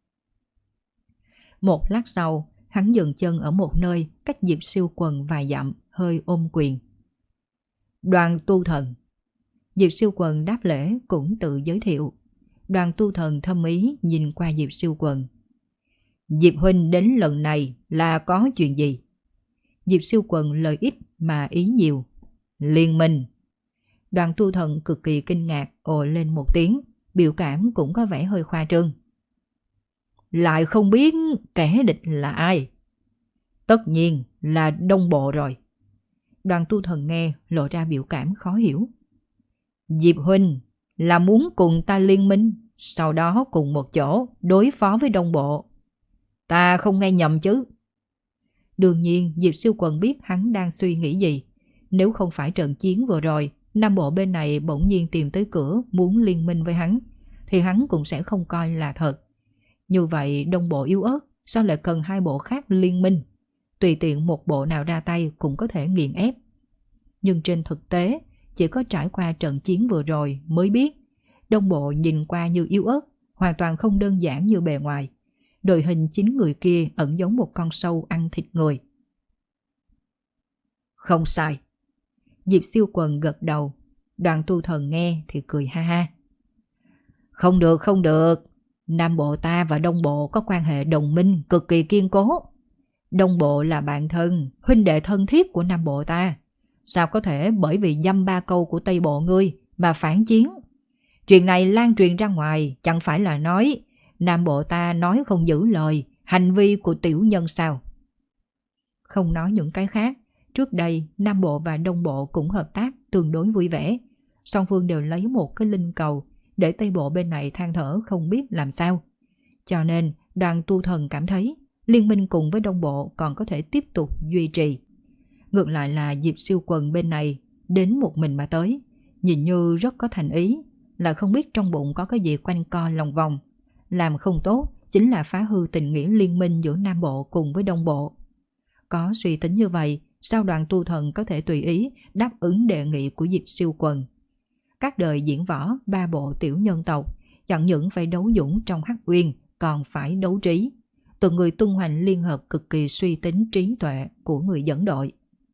Một lát sau, hắn dừng chân ở một nơi cách Diệp Siêu Quần vài dặm, hơi ôm quyền. Đoàn tu thần. Diệp Siêu Quần đáp lễ cũng tự giới thiệu. Đoàn tu thần thâm ý nhìn qua Diệp Siêu Quần. Diệp huynh đến lần này là có chuyện gì? Diệp Siêu Quần lời ít mà ý nhiều. Liên minh. Đoàn tu thần cực kỳ kinh ngạc ồ lên một tiếng, biểu cảm cũng có vẻ hơi khoa trương. Lại không biết kẻ địch là ai? Tất nhiên là Đông Bộ rồi. Đoàn tu thần nghe lộ ra biểu cảm khó hiểu. Diệp huynh là muốn cùng ta liên minh, sau đó cùng một chỗ đối phó với Đông Bộ. Ta không nghe nhầm chứ? Đương nhiên Diệp Siêu Quần biết hắn đang suy nghĩ gì. Nếu không phải trận chiến vừa rồi, Nam Bộ bên này bỗng nhiên tìm tới cửa muốn liên minh với hắn, thì hắn cũng sẽ không coi là thật. Như vậy Đông Bộ yếu ớt, sao lại cần hai bộ khác liên minh? Tùy tiện một bộ nào ra tay cũng có thể nghiền ép. Nhưng trên thực tế, chỉ có trải qua trận chiến vừa rồi mới biết, Đông Bộ nhìn qua như yếu ớt, hoàn toàn không đơn giản như bề ngoài. Đội hình chín người kia ẩn giống một con sâu ăn thịt người. Không sai. Diệp Siêu Quần gật đầu. Đoàn tu thần nghe thì cười ha ha. Không được, không được. Nam Bộ ta và Đông Bộ có quan hệ đồng minh cực kỳ kiên cố. Đông Bộ là bạn thân, huynh đệ thân thiết của Nam Bộ ta. Sao có thể bởi vì dăm ba câu của Tây Bộ ngươi mà phản chiến? Chuyện này lan truyền ra ngoài chẳng phải là nói Nam Bộ ta nói không giữ lời, hành vi của tiểu nhân sao? Không nói những cái khác, trước đây Nam Bộ và Đông Bộ cũng hợp tác tương đối vui vẻ. Song phương đều lấy một cái linh cầu để Tây Bộ bên này than thở không biết làm sao. Cho nên đoàn tu thần cảm thấy liên minh cùng với Đông Bộ còn có thể tiếp tục duy trì. Ngược lại là Diệp Siêu Quần bên này đến một mình mà tới, nhìn như rất có thành ý, là không biết trong bụng có cái gì quanh co lòng vòng. Làm không tốt chính là phá hư tình nghĩa liên minh giữa Nam Bộ cùng với Đông Bộ. Có suy tính như vậy, sao đoàn tu thần có thể tùy ý đáp ứng đề nghị của Diệp Siêu Quần? Các đời diễn võ ba bộ tiểu nhân tộc chẳng những phải đấu dũng trong Hắc Uyên, còn phải đấu trí. Từng người tuân hoành liên hợp cực kỳ suy tính trí tuệ của người dẫn đội.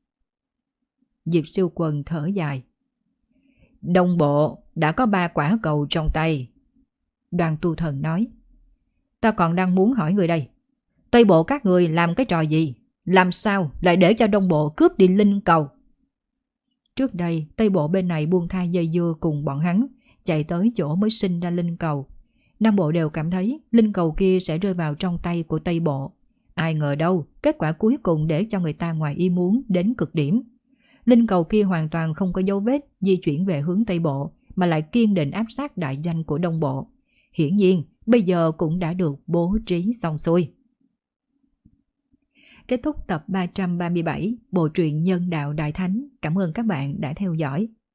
Diệp Siêu Quần thở dài. Đông Bộ đã có ba quả cầu trong tay. Đoàn tu thần nói. Ta còn đang muốn hỏi người đây. Tây Bộ các người làm cái trò gì? Làm sao lại để cho Đông Bộ cướp đi linh cầu? Trước đây Tây Bộ bên này buông tha dây dưa cùng bọn hắn, chạy tới chỗ mới sinh ra linh cầu. Nam Bộ đều cảm thấy linh cầu kia sẽ rơi vào trong tay của Tây Bộ. Ai ngờ đâu, kết quả cuối cùng để cho người ta ngoài ý muốn đến cực điểm. Linh cầu kia hoàn toàn không có dấu vết di chuyển về hướng Tây Bộ, mà lại kiên định áp sát đại doanh của Đông Bộ. Hiển nhiên, bây giờ cũng đã được bố trí xong xuôi. Kết thúc tập ba trăm ba mươi bảy Bộ truyện Nhân Đạo Đại Thánh. Cảm ơn các bạn đã theo dõi.